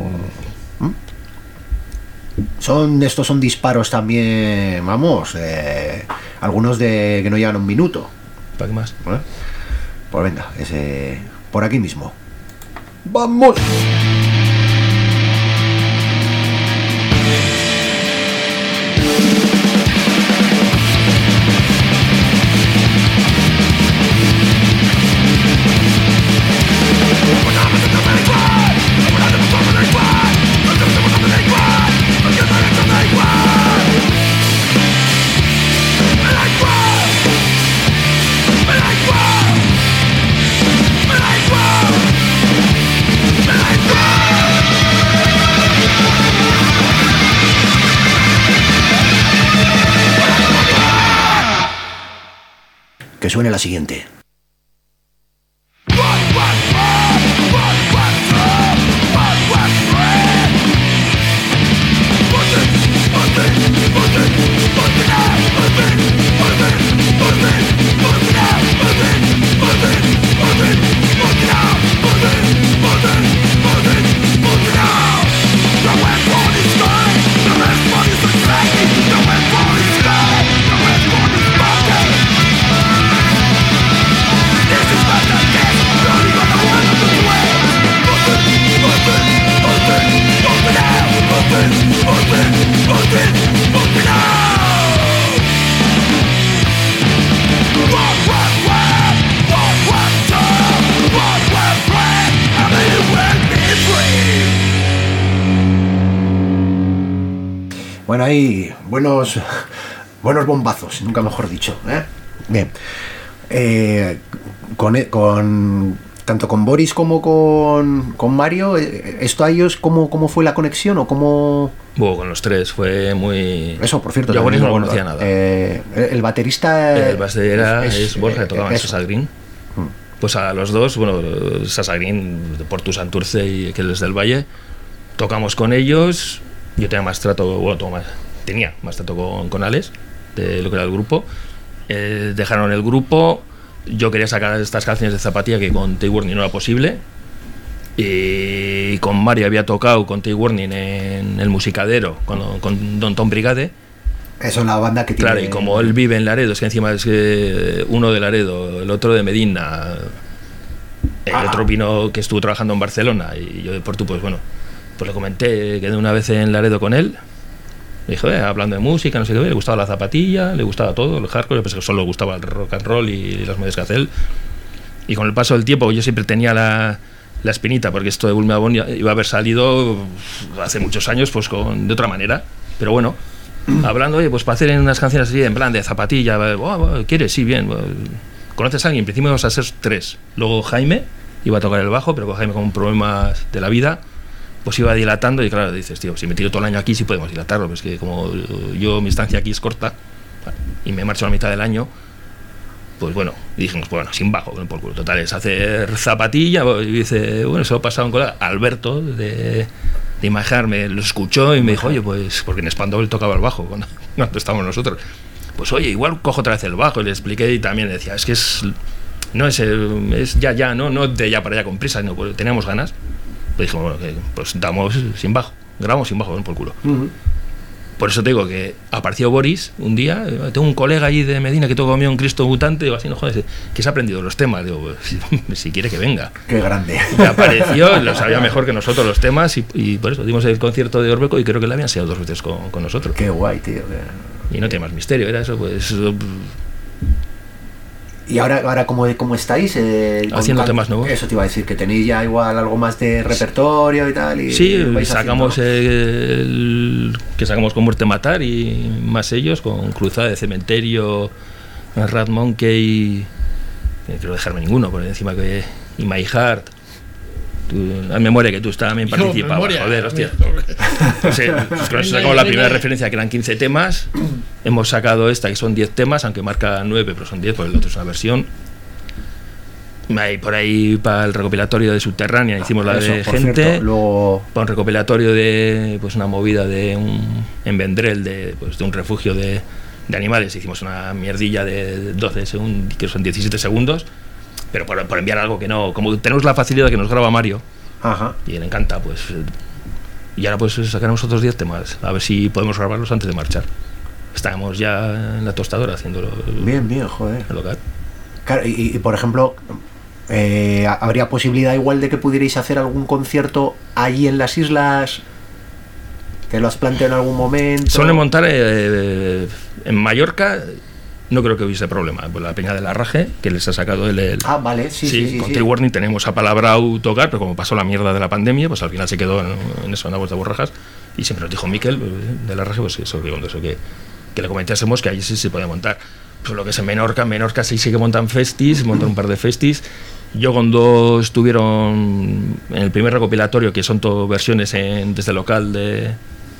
Estos son disparos también, vamos, algunos de que no llegan 1 minuto. ¿Para qué más? Pues venga, por aquí mismo. ¡Vamos! Que suene la siguiente. Bueno, hay buenos bombazos, nunca mejor dicho, ¿eh? Bien. Tanto con Boris como con Mario, ¿esto a ellos cómo fue la conexión o cómo Con los tres fue muy... Eso, por cierto. Yo también, no conocía nada. El baterista... El baterista es Borja, que tocaba en Sasa Green. Pues a los dos, Sasa Green, de Portu Santurce y que es del Valle, tocamos con ellos. Yo tenía más trato, tenía más trato con Alex, de lo que era el grupo. Dejaron el grupo. Yo quería sacar estas canciones de Zapatilla que con Tay Warning no era posible. Y con Mario había tocado con Tay Warning en el Musicadero con Don Tom Brigade. Eso es la banda que tiene... Claro, y como él vive en Laredo, es que encima es uno de Laredo, el otro de Medina, el otro vino que estuvo trabajando en Barcelona, y yo de Porto, pues le comenté, quedé una vez en Laredo con él. Me dijo, hablando de música, no sé qué, le gustaba la zapatilla, le gustaba todo, el hardcore, pero solo le gustaba el rock and roll y las movidas que hace él. Y con el paso del tiempo, yo siempre tenía la espinita, porque esto de Bulmeabón iba a haber salido hace muchos años pues de otra manera, pero bueno, hablando, pues para hacer unas canciones así en plan de zapatilla, ¿quieres? Sí, bien. ¿Conoces a alguien? En principio íbamos a ser 3. Luego Jaime iba a tocar el bajo, pero con Jaime con problemas de la vida, pues iba dilatando, y claro, dices, tío, si me tiro todo el año aquí sí podemos dilatarlo, pues que como mi estancia aquí es corta y me marcho a la mitad del año, pues y dijimos, sin bajo, por culo, total, es hacer zapatilla. Y dice, se lo pasaba un colega, Alberto, de Imajar, me lo escuchó y me dijo, oye, pues, porque en Spandau él tocaba el bajo cuando estábamos nosotros, pues oye, igual cojo otra vez el bajo, y le expliqué, y también decía, es que no es ya, no de ya para allá con prisa, no, pues teníamos ganas. Pues dijimos, pues damos sin bajo, grabamos sin bajo, por culo. Por eso te digo que apareció Boris un día. Tengo un colega allí de Medina que toca conmigo un Cristo mutante. Digo, así no jodes, que se ha aprendido los temas. Digo, si quiere que venga. Qué grande. Y apareció, lo sabía mejor que nosotros los temas. Y por eso dimos el concierto de Orbeco y creo que le habían sido 2 veces con nosotros. Qué guay, tío. Y no tiene más misterio, era eso, pues. ¿Y ahora cómo estáis? Haciendo temas nuevos. Eso te iba a decir, que tenéis ya igual algo más de repertorio y tal. Sí, sacamos que sacamos con Muerte Matar y más ellos, con Cruzada de Cementerio, Rat Monkey, no quiero dejarme ninguno, por encima que y My Heart. A memoria que tú también participabas, joder, hostia. Pues con eso sacamos la primera referencia, que eran 15 temas. Hemos sacado esta, que son 10 temas, aunque marca 9, pero son 10, porque el otro es una versión. Por ahí, para el recopilatorio de Subterránea, hicimos la de Gente. Cierto, luego... Para un recopilatorio de una movida en Vendrell, de un refugio de animales, hicimos una mierdilla de 12 segundos, que son 17 segundos. Pero por enviar algo que no... Como tenemos la facilidad que nos graba Mario, y le encanta, pues... Y ahora pues sacaremos otros 10 temas, a ver si podemos grabarlos antes de marchar. Estábamos ya en la tostadora haciéndolo. Bien, joder. El local. Claro, y por ejemplo, ¿habría posibilidad igual de que pudierais hacer algún concierto allí en las islas? ¿Te lo has planteado en algún momento? Suelen montar en Mallorca. No creo que hubiese problema. Pues la Peña del Arraje, que les ha sacado el vale, sí. Con Tay Warning tenemos apalabrado tocar, pero como pasó la mierda de la pandemia, pues al final se quedó en eso, en la vuelta de Borrajas. Y siempre nos dijo Miquel del Arraje, pues eso que le comentásemos que allí sí se podía montar. Pues lo que es en Menorca sí que montan festis, montan un par de festis. Yo con 2 estuvieron en el primer recopilatorio, que son todo versiones desde el local de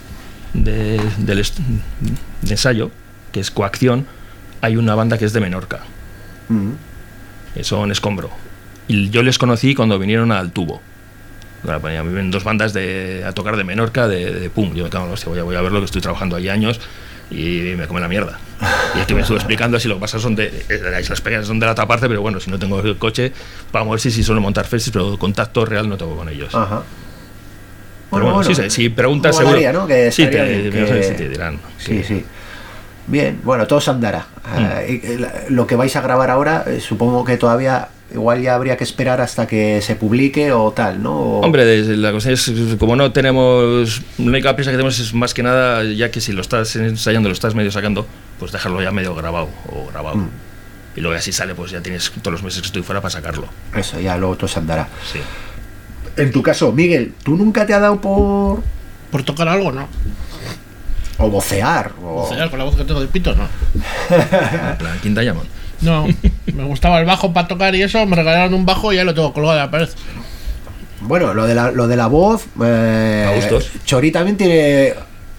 ensayo, que es Coacción. Hay una banda que es de Menorca, que son Escombro, y yo les conocí cuando vinieron al Tubo. Claro, pues, vienen 2 bandas a tocar de Menorca, de pum. Yo me cago en la hostia, voy a ver lo que estoy trabajando ahí años y me come la mierda. Y es que me estuve explicando así, lo que pasa son las pequeñas son de la otra parte, pero bueno, si no tengo el coche para mover, sí suelo montar festis, pero contacto real no tengo con ellos. Pero bueno, sí, si preguntas seguro, ¿no? Que sí te dirán. Sí. Bien, bueno, todo se andará. Lo que vais a grabar ahora, supongo que todavía igual ya habría que esperar hasta que se publique o tal, ¿no? Hombre, la cosa es, como no tenemos, la única prisa que tenemos es más que nada, ya que si lo estás ensayando, lo estás medio sacando, pues dejarlo ya medio grabado. Y luego así sale, pues ya tienes todos los meses que estoy fuera para sacarlo. Eso, ya luego todo se andará. Sí. En tu caso, Miguel, ¿tú nunca te ha dado por tocar algo? No. O vocear. Vocear con la voz que tengo de pito, no. En plan, King Diamond. No, me gustaba el bajo para tocar y eso, me regalaron un bajo y ya lo tengo colgado de la pared. Bueno, lo de la voz, a gustos. Chori también tiene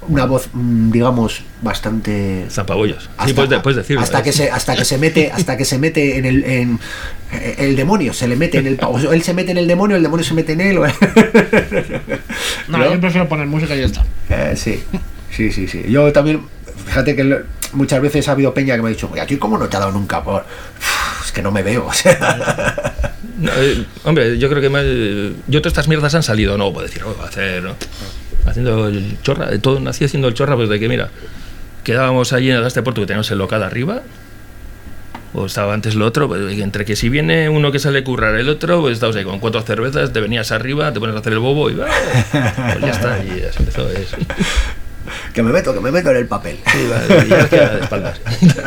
una voz, digamos, bastante zapabollos. Sí, puedes decirlo. Hasta que se mete en el demonio, se le mete en el, o él se mete en el demonio se mete en él. No, yo prefiero poner música y ya está. Sí. Yo también, fíjate que muchas veces ha habido peña que me ha dicho, oye, ¿a ti cómo no te ha dado nunca por? Es que no me veo, o sea. No, hombre, yo creo que yo todas estas mierdas han salido, no puedo decir, va a hacer, ¿no? Haciendo el chorra, todo nací haciendo el chorra, pues de que mira, quedábamos allí en el Gasteporto, que teníamos el local arriba, o estaba antes lo otro, pues, entre que si viene uno que sale a currar el otro, pues estabas ahí con 4 cervezas, te venías arriba, te pones a hacer el bobo y pues ya está, y ya se empezó eso. Que me meto en el papel. Sí, vale, ya queda de espaldas.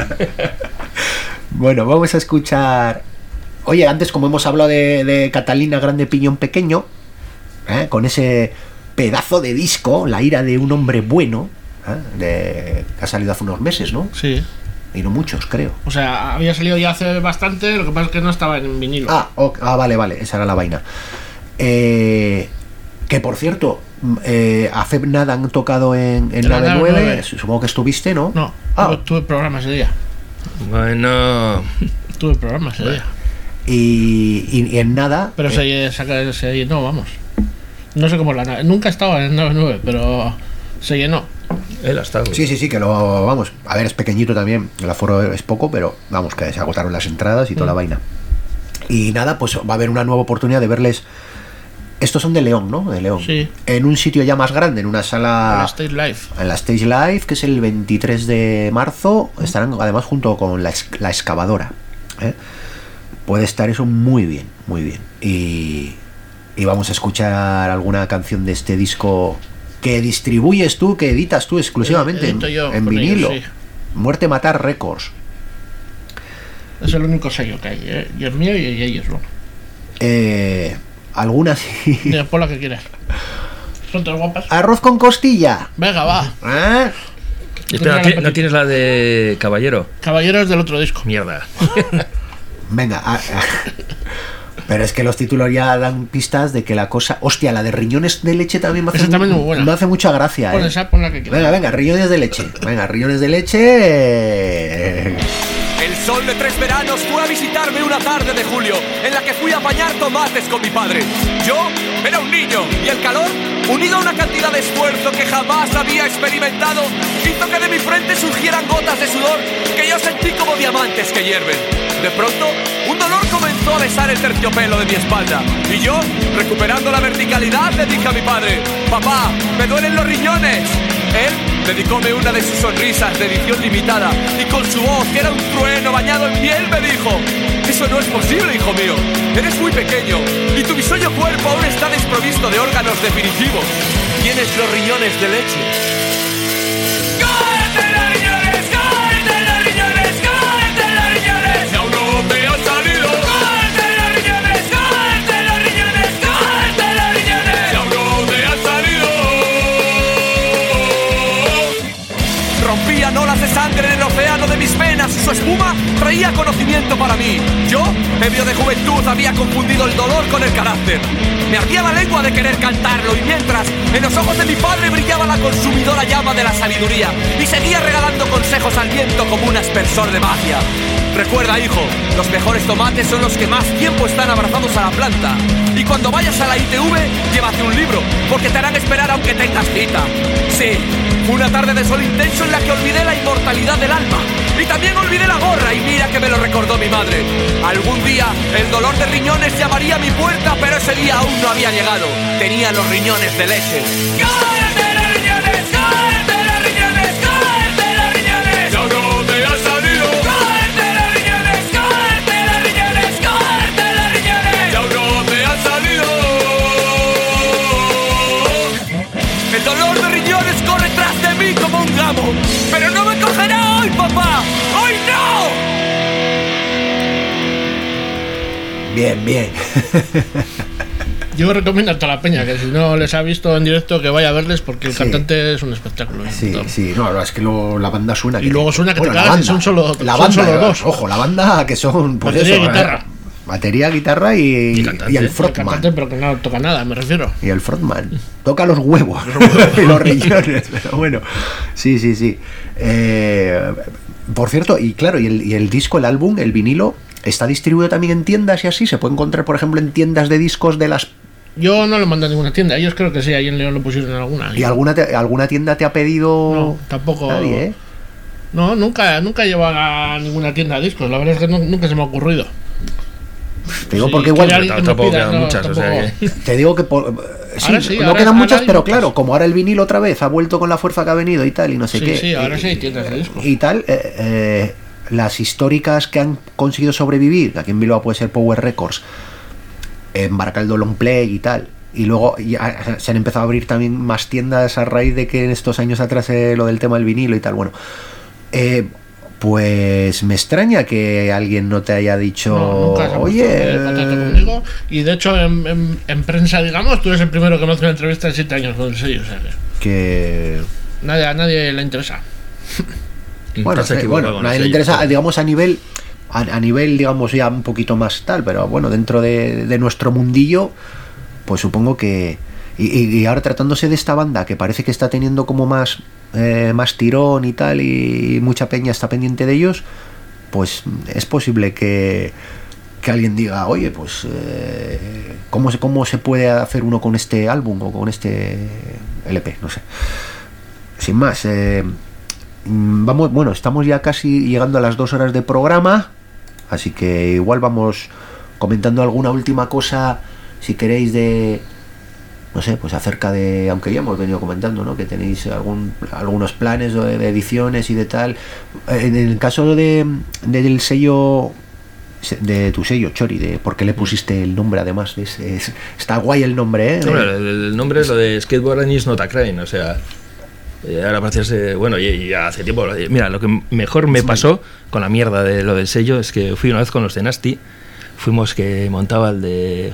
Bueno, vamos a escuchar. Oye, antes, como hemos hablado de Catalina Grande Piñón Pequeño, con ese pedazo de disco, La ira de un hombre bueno, que ha salido hace unos meses, ¿no? Sí. Y no muchos, creo. O sea, había salido ya hace bastante, lo que pasa es que no estaba en vinilo. Vale, esa era la vaina. Que por cierto, hace nada han tocado en Nave 9, supongo que estuviste, ¿no? No, tuve programa ese día. Bueno. Tuve programa ese día. Y en nada. Pero se llenó, vamos. No sé cómo la nave. Nunca estaba en Nave 9, pero se llenó. Él ha estado. Sí, que lo. Vamos, a ver, es pequeñito también. El aforo es poco, pero vamos, que se agotaron las entradas y toda la vaina. Y nada, pues va a haber una nueva oportunidad de verles. Estos son de León, ¿no? De León. Sí. En un sitio ya más grande, en una sala. En la Stage Live. En la Stage Live, que es el 23 de marzo. Estarán además junto con la excavadora. Puede estar eso muy bien, muy bien. Y vamos a escuchar alguna canción de este disco que distribuyes tú, que editas tú exclusivamente en vinilo. Ellos, sí. Muerte Matar Records. Es el único sello que hay, y el mío y ellos, ¿no? Algunas sí. Pon la que quieras. Son tres guapas. Arroz con costilla. Venga, va. Espera, ¿no tienes la de Caballero? Caballero es del otro disco. Mierda. Venga. Pero es que los títulos ya dan pistas de que la cosa... Hostia, la de riñones de leche también me hace, también muy buena. Me hace mucha gracia. Pon esa, pon la que quieras. Venga, riñones de leche. Venga, riñones de leche. El sol de 3 veranos fue a visitarme una tarde de julio, en la que fui a bañar tomates con mi padre. Yo era un niño, y el calor, unido a una cantidad de esfuerzo que jamás había experimentado, hizo que de mi frente surgieran gotas de sudor que yo sentí como diamantes que hierven. De pronto, un dolor comenzó a besar el terciopelo de mi espalda, y yo, recuperando la verticalidad, le dije a mi padre: «Papá, me duelen los riñones». Él dedicóme una de sus sonrisas de edición limitada y con su voz, que era un trueno bañado en miel, me dijo: «Eso no es posible, hijo mío. Eres muy pequeño y tu bisoño cuerpo aún está desprovisto de órganos definitivos. Tienes los riñones de leche». ¡Cógete los riñones! ¡Cógete los riñones! ¡Cógete los riñones! ¡Y aún no te han salido! ¡Cógete los riñones! ¡Cógete los riñones! ¡Cógete los riñones! ¡Y aún no te han salido! Rompían olas de sangre en el océano de mis venas y su espuma traía conocimiento para mí. Yo, ebrio de juventud, había confundido el dolor con el carácter. Me ardía la lengua de querer cantarlo, y mientras en los ojos de mi padre brillaba la consumidora llama de la sabiduría y seguía regalando consejos al viento como un aspersor de magia. Recuerda, hijo, los mejores tomates son los que más tiempo están abrazados a la planta. Y cuando vayas a la ITV, llévate un libro, porque te harán esperar aunque tengas cita. Sí, fue una tarde de sol intenso en la que olvidé la inmortalidad del alma. Y también olvidé la gorra, y mira que me lo recordó mi madre. Algún día el dolor de riñones llamaría a mi puerta, pero ese día aún no había llegado. Tenía los riñones de leche. ¡Cógete los riñones! ¡Cógete los riñones! ¡Cógete los riñones! ¡Ya no te ha salido! ¡Cógete los riñones! ¡Cógete los riñones! ¡Cógete los riñones! ¡Ya no te ha salido! El dolor de riñones corre tras de mí como un gamo, pero no me cogerá hoy, papá. ¡Hoy no! Bien. Yo recomiendo a toda la peña que si no les ha visto en directo que vaya a verles, porque el cantante es un espectáculo. Sí, no, es que la banda suena. Y luego suena que te cagas y son solo dos. Ojo, la banda que son. Pues eso, guitarra. Batería, guitarra y el frontman. Cantante, pero que no toca nada, me refiero. Y el frontman. Toca los huevos y los riñones. Pero bueno, sí. Por cierto, y claro, y el disco, el álbum, el vinilo, ¿está distribuido también en tiendas y así? ¿Se puede encontrar, por ejemplo, en tiendas de discos de las... Yo no lo mandé a ninguna tienda, ellos creo que sí, ahí en León lo pusieron en alguna. ¿Y alguna tienda te ha pedido...? No, tampoco... Nadie, ¿eh? No, nunca he llevado a ninguna tienda de discos, la verdad es que nunca se me ha ocurrido. Te digo Sí, porque igual... Tampoco quedan muchas, o sea que... Te digo que... no ahora quedan muchas, hay pero muchas. claro, como ahora el vinilo otra vez ha vuelto con la fuerza que ha venido y tal, y no sé qué. Sí, ahora sí hay tiendas de discos. Y tal, las históricas que han conseguido sobrevivir, aquí en Bilbao puede ser Power Records, en Baracaldo Long Play y tal, y luego ya se han empezado a abrir también más tiendas a raíz de que en estos años atrás lo del tema del vinilo y tal, bueno, pues me extraña que alguien no te haya dicho, No, nunca se ha puesto en contacto conmigo, y de hecho en prensa, digamos, tú eres el primero que me hace una entrevista en 7 años con el sello, o sea que a nadie le interesa. Bueno, nadie le interesa, digamos, a nivel, digamos, ya un poquito más tal, pero bueno, dentro de nuestro mundillo, pues supongo que... Y ahora tratándose de esta banda, que parece que está teniendo como más tirón y tal, y mucha peña está pendiente de ellos, pues es posible que alguien diga, oye, pues ¿cómo se puede hacer uno con este álbum o con este LP? No sé. Sin más, estamos ya casi llegando a las 2 horas de programa, así que igual vamos comentando alguna última cosa, si queréis, de... No sé, pues acerca de, aunque ya hemos venido comentando, ¿no?, que tenéis algunos planes de ediciones y de tal. En el caso del sello, de tu sello, Chori, de por qué le pusiste el nombre, además, está guay el nombre, ¿eh? Hombre, el nombre es lo de Skateboarding is not a crime, o sea, ahora parece, bueno, y hace tiempo, mira, lo que mejor me pasó con la mierda de lo del sello es que fui una vez con los de Nasty, fuimos que montaba el de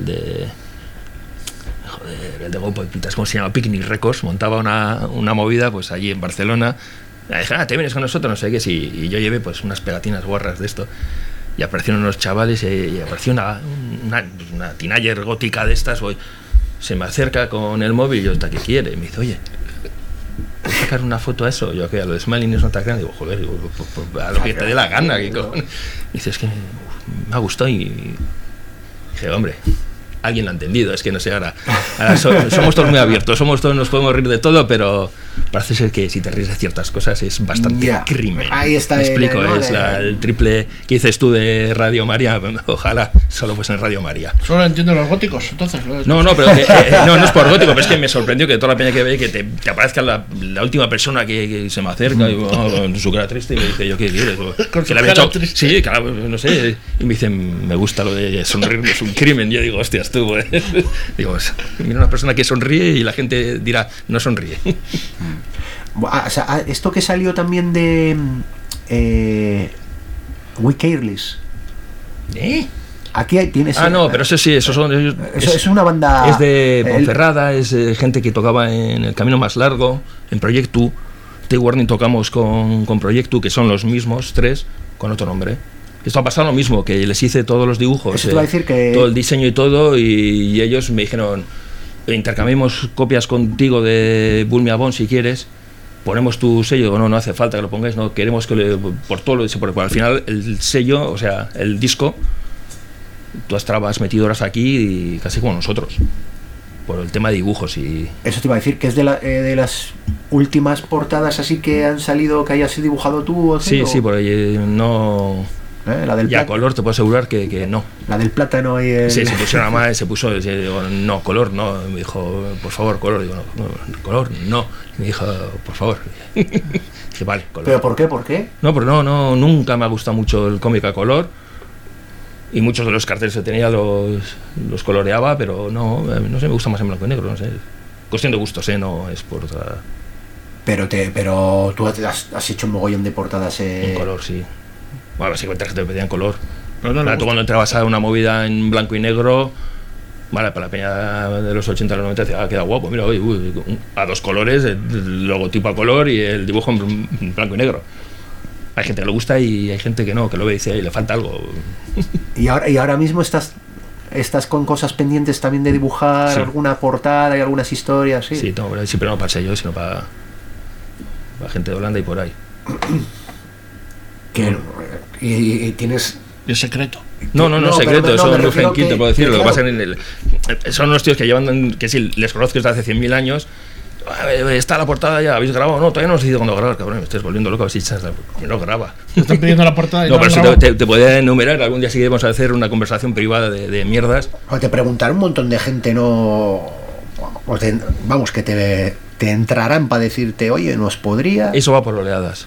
Gopo, ¿cómo se llama? Picnic Records, montaba una movida pues allí en Barcelona. Me dije, te vienes con nosotros, no sé qué, sí. Y yo llevé pues unas pegatinas guarras de esto, y aparecieron unos chavales y apareció una teenager gótica de estas, se me acerca con el móvil y yo, ¿hasta qué quiere? Y me dice, oye, ¿puedo sacar una foto a eso? Yo, a lo de Smiling is not a crime. Digo, joder, a lo que te dé la gana. Y dice, es que me ha gustado, y dije, hombre, alguien lo ha entendido, es que no sé, ahora somos todos muy abiertos, nos podemos reír de todo, pero parece ser que si te ríes de ciertas cosas es bastante crimen. Ahí está. Me explico, el triple que dices tú de Radio María, ojalá solo fuese en Radio María. Solo entiendo los góticos, entonces. No, pero no es por gótico, pero es que me sorprendió que toda la peña que ve, que te aparezca la última persona que se me acerca con su cara triste, y me dice, ¿yo qué quieres? Con que su cara triste. Sí, claro, no sé, y me dicen, me gusta lo de sonreír, es un crimen. Yo digo, hostias, tú, digo, mira una persona que sonríe y la gente dirá, no sonríe. O sea, esto que salió también de We Careless. Aquí tienes. No, pero eso sí, eso es una banda. Es de Ponferrada, es gente que tocaba en El Camino Más Largo, en Proyectu. T-Warning tocamos con Proyectu, que son los mismos tres, con otro nombre. Esto ha pasado lo mismo, que les hice todos los dibujos, eso te va a decir que... todo el diseño y todo, y ellos me dijeron, intercambiemos copias contigo de Bulmia Bond si quieres, ponemos tu sello. No hace falta que lo pongáis, no queremos que por todo lo porque al final el sello, o sea, el disco, tú estabas metido horas aquí y casi como nosotros, por el tema de dibujos. Y eso te iba a decir, que es de las últimas portadas así que han salido, que hayas dibujado tú, sí, por ahí no. La del color te puedo asegurar que no. La del plátano y el... Sí, se pusieron a más, se puso, digo, no, color no. Me dijo, por favor, color. Digo, no, color no. Me dijo, por favor. Dije, vale, color. ¿Pero por qué? ¿Por qué? No, pero no, nunca me ha gustado mucho el cómic a color. Y muchos de los carteles que tenía los coloreaba, pero no sé, me gusta más en blanco y negro, no sé. Cuestión de gustos, no es por otra... Pero tú has hecho un mogollón de portadas en color, sí. Bueno, básicamente te pedían color. Pero tú cuando entrabas a una movida en blanco y negro, vale, para la peña de los 80 a los 90 decía, queda guapo, mira, a dos colores, el logotipo a color y el dibujo en blanco y negro. hay gente que le gusta y hay gente que no, que lo ve y dice, le falta algo. Y ahora mismo estás con cosas pendientes también de dibujar alguna portada y algunas historias, ¿sí? Sí, siempre no para sellos, sino para gente de Holanda y por ahí. Y tienes... Es secreto. No, secreto, son muy franquitos, te puedo decir. Lo que claro. pasa son unos tíos que llevan, que sí, les conozco desde hace 100.000 años. Está la portada ya, ¿habéis grabado? No, todavía no os he decidido cuándo grabar, cabrón, me estáis volviendo loco, si no graba. Te están pidiendo la portada y no, no pero graba. te podría enumerar, algún día sí que vamos a hacer una conversación privada de mierdas. O te preguntará un montón de gente, ¿no? Vamos, que te entrarán para decirte, oye, ¿nos podrías Por oleadas.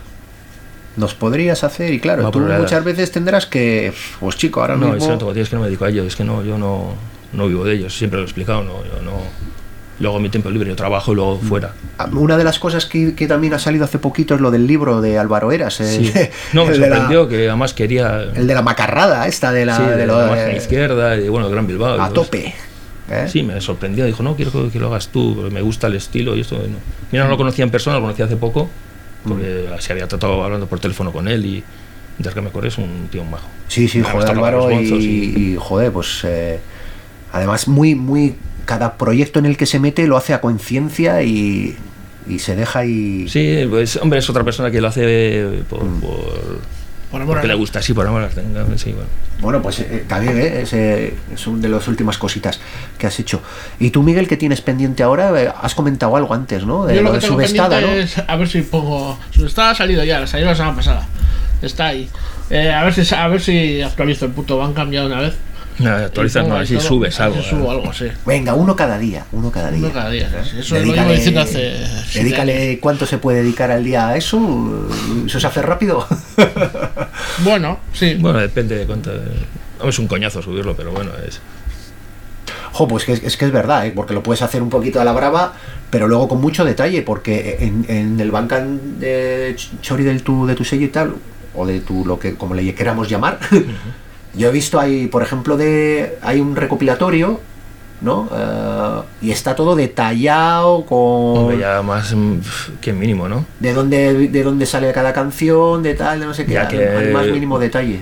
hacer? Y claro, tú muchas veces tendrás que, pues chico, ahora no, mismo... No, es que no me dedico a ello, es que no, yo no vivo de ellos, siempre lo he explicado, yo no... Luego mi tiempo libre, yo trabajo y luego fuera. Una de las cosas que también ha salido hace poquito es lo del libro de Álvaro Heras. Sí. No, me sorprendió que además quería... El de la macarrada, de la margen izquierda y de Gran Bilbao. A tope. Sí, me sorprendió. Dijo, no, quiero que lo hagas tú, porque me gusta el estilo y esto. No. Mira, no lo conocía en persona, lo conocí hace poco, porque se había tratado hablando por teléfono con él y desde que me acuerdo es un tío majo. Sí, joder, Álvaro, y joder, pues además muy... Cada proyecto en el que se mete lo hace a conciencia y se deja y... Sí, pues hombre, es otra persona que lo hace por amor porque le gusta, sí, por amor a la sí, bueno. Bueno, pues también es una de las últimas cositas que has hecho. Y tú, Miguel, ¿qué tienes pendiente ahora? Has comentado algo antes, ¿no? Yo lo que tengo Subestada, ¿no? es, a ver si pongo... Subestada ha salido ya, salió la semana pasada. Está ahí. A ver si actualizo el puto Van cambiado una vez. No, actualizas, no, a ver si subes algo. Subo algo, sí. Venga, uno cada día. Uno cada día. Eso Dedícale, lo llevo diciendo hace... Dedícale, ¿cuánto se puede dedicar al día a eso? ¿Eso se hace rápido? Bueno, sí. Bueno, depende de cuánto... Es un coñazo subirlo, pero bueno, es... Pues que es verdad, porque lo puedes hacer un poquito a la brava, pero luego con mucho detalle, porque en el Bandcamp de Chori de tu sello y tal, o de tu, lo que como le queramos llamar... Yo he visto ahí, por ejemplo, hay un recopilatorio, ¿no? Y está todo detallado con... Hombre, ya más que mínimo, ¿no? De dónde sale cada canción, de tal, de no sé qué, hay más mínimo detalle.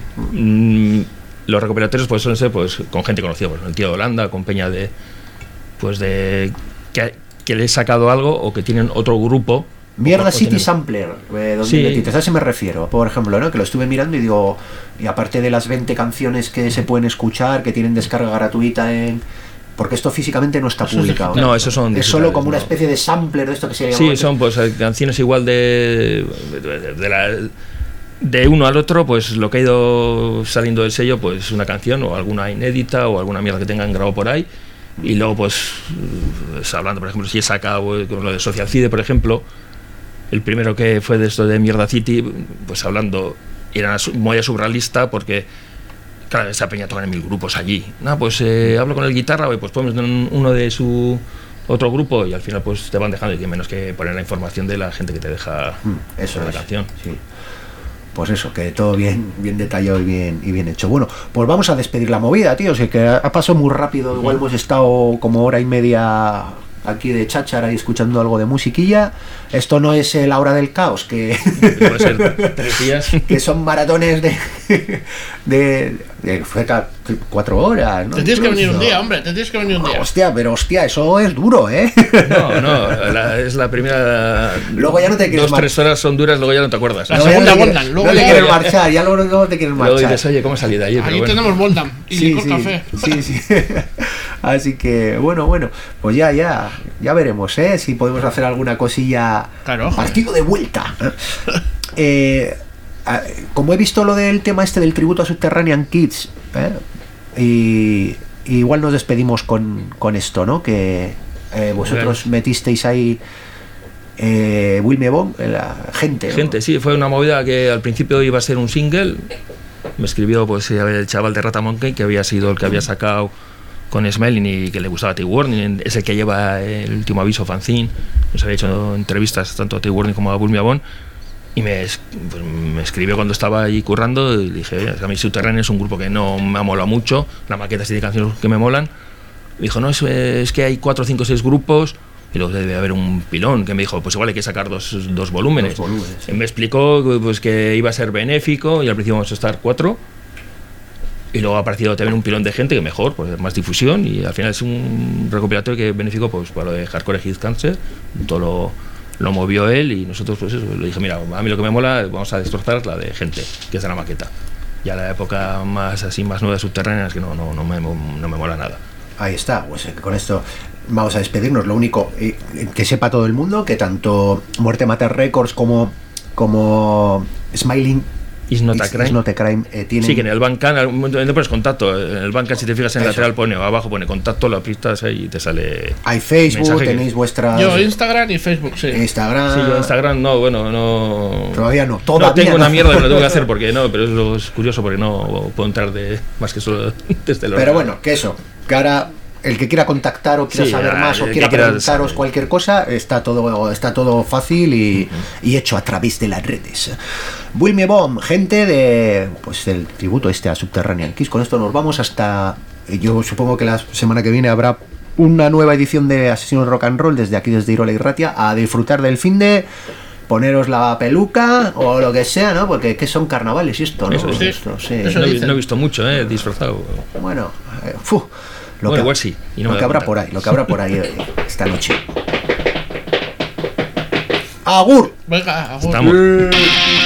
Los recopilatorios pues suelen ser pues con gente conocida, pues el tío de Holanda, con peña de que le he sacado algo o que tienen otro grupo. Mierda City Sampler, 2023, a ese me refiero, por ejemplo, ¿no? Que lo estuve mirando y digo, y aparte de las 20 canciones que se pueden escuchar, que tienen descarga gratuita porque esto físicamente no está publicado. No, eso son es solo como una especie de sampler de esto que se llama. Sí, son pues canciones igual de uno al otro, pues lo que ha ido saliendo del sello, pues una canción o alguna inédita o alguna mierda que tengan grabado por ahí. Y luego pues hablando, por ejemplo, si he sacado con lo de Social Cide, por ejemplo, el primero que fue de esto de Mierda City, pues hablando, era muy surrealista porque, claro, esa peña tocan en 1000 grupos allí. Pues hablo con el guitarra, pues ponemos uno de su otro grupo y al final pues te van dejando, y que menos que poner la información de la gente que te deja la canción. Sí. Pues eso, que todo bien detallado y bien hecho. Bueno, pues vamos a despedir la movida, tío. O sea, que ha pasado muy rápido. Igual hemos estado como hora y media aquí de cháchara y escuchando algo de musiquilla. Esto no es la hora del caos, que puede ser 3 días, que son maratones de 4 horas, ¿no? Te tienes que venir un día, hombre, te tienes que venir un día. Hostia, eso es duro, ¿eh? No, es la primera. Luego ya no te quieres 2-3 horas son duras, luego ya no te acuerdas. La segunda Voldam. Luego te quieres marchar, ya luego te quieres marchar. Luego dices, oye, ¿cómo salí de allí? Ahí tenemos Voldam y licor café. Sí. Así que, bueno, pues ya veremos, si podemos hacer alguna cosilla. Claro. Partido de vuelta. Como he visto lo del tema del tributo a Subterranean Kids, y igual nos despedimos con esto, ¿no? Que vosotros metisteis ahí Wilme Bon, la gente, ¿no? Gente, sí, fue una movida que al principio iba a ser un single. Me escribió pues el chaval de Rata Monkey, que había sido el que había sacado con Smelling y que le gustaba T-Warning, es el que lleva el último aviso fanzine. Nos había hecho entrevistas tanto a T-Warning como a Wilme Bon. Y me escribió cuando estaba ahí currando y le dije, a mí Subterráneo es un grupo que no me ha molado mucho, la maqueta sí de canciones que me molan. Me dijo, no, es que hay 4, 5, 6 grupos, Y luego debe haber un pilón, que me dijo, pues igual hay que sacar dos volúmenes. Sí. Me explicó pues, que iba a ser benéfico y al principio vamos a estar 4. Y luego ha aparecido también un pilón de gente, que mejor, pues más difusión, y al final es un recopilatorio que benéfico pues, para lo de Hardcore Head Cancer. Todo lo movió él y nosotros pues eso, le dije, mira, a mí lo que me mola, vamos a destrozar la de gente, que es de la maqueta. Ya la época más nueva, subterránea, es que no me mola nada. Ahí está, pues con esto vamos a despedirnos. Lo único, que sepa todo el mundo que tanto Muerte Mater Records como Smiling Is Not a Crime tienen... Sí, que en el Bandcamp no pones contacto. En el Bandcamp, si te fijas en el lateral, pone abajo, pone contacto, lo aprietas ahí y te sale. Hay Facebook, tenéis vuestra. Yo Instagram y Facebook, sí. Instagram. Sí, yo Instagram no, bueno, no. Todavía no. No tengo una mierda que lo tengo que hacer porque no, pero eso es curioso porque no puedo entrar más que solo desde el. Pero bueno, que eso, que ahora el que quiera contactar o quiera saber más o quiera preguntaros cualquier cosa, está todo fácil y hecho a través de las redes. Wilmy Bomb, gente del tributo a Subterranean Kiss. Con esto nos vamos hasta, yo supongo que la semana que viene habrá una nueva edición de Asesinos Rock and Roll desde aquí, desde Irola y Ratia, a disfrutar del fin de poneros la peluca o lo que sea, ¿no? Porque que son carnavales y esto, ¿no? Eso, sí. Eso no he visto mucho, disfrazado. Bueno, igual sí. Lo que habrá por ahí esta noche. ¡Agur! Venga, agur. Estamos.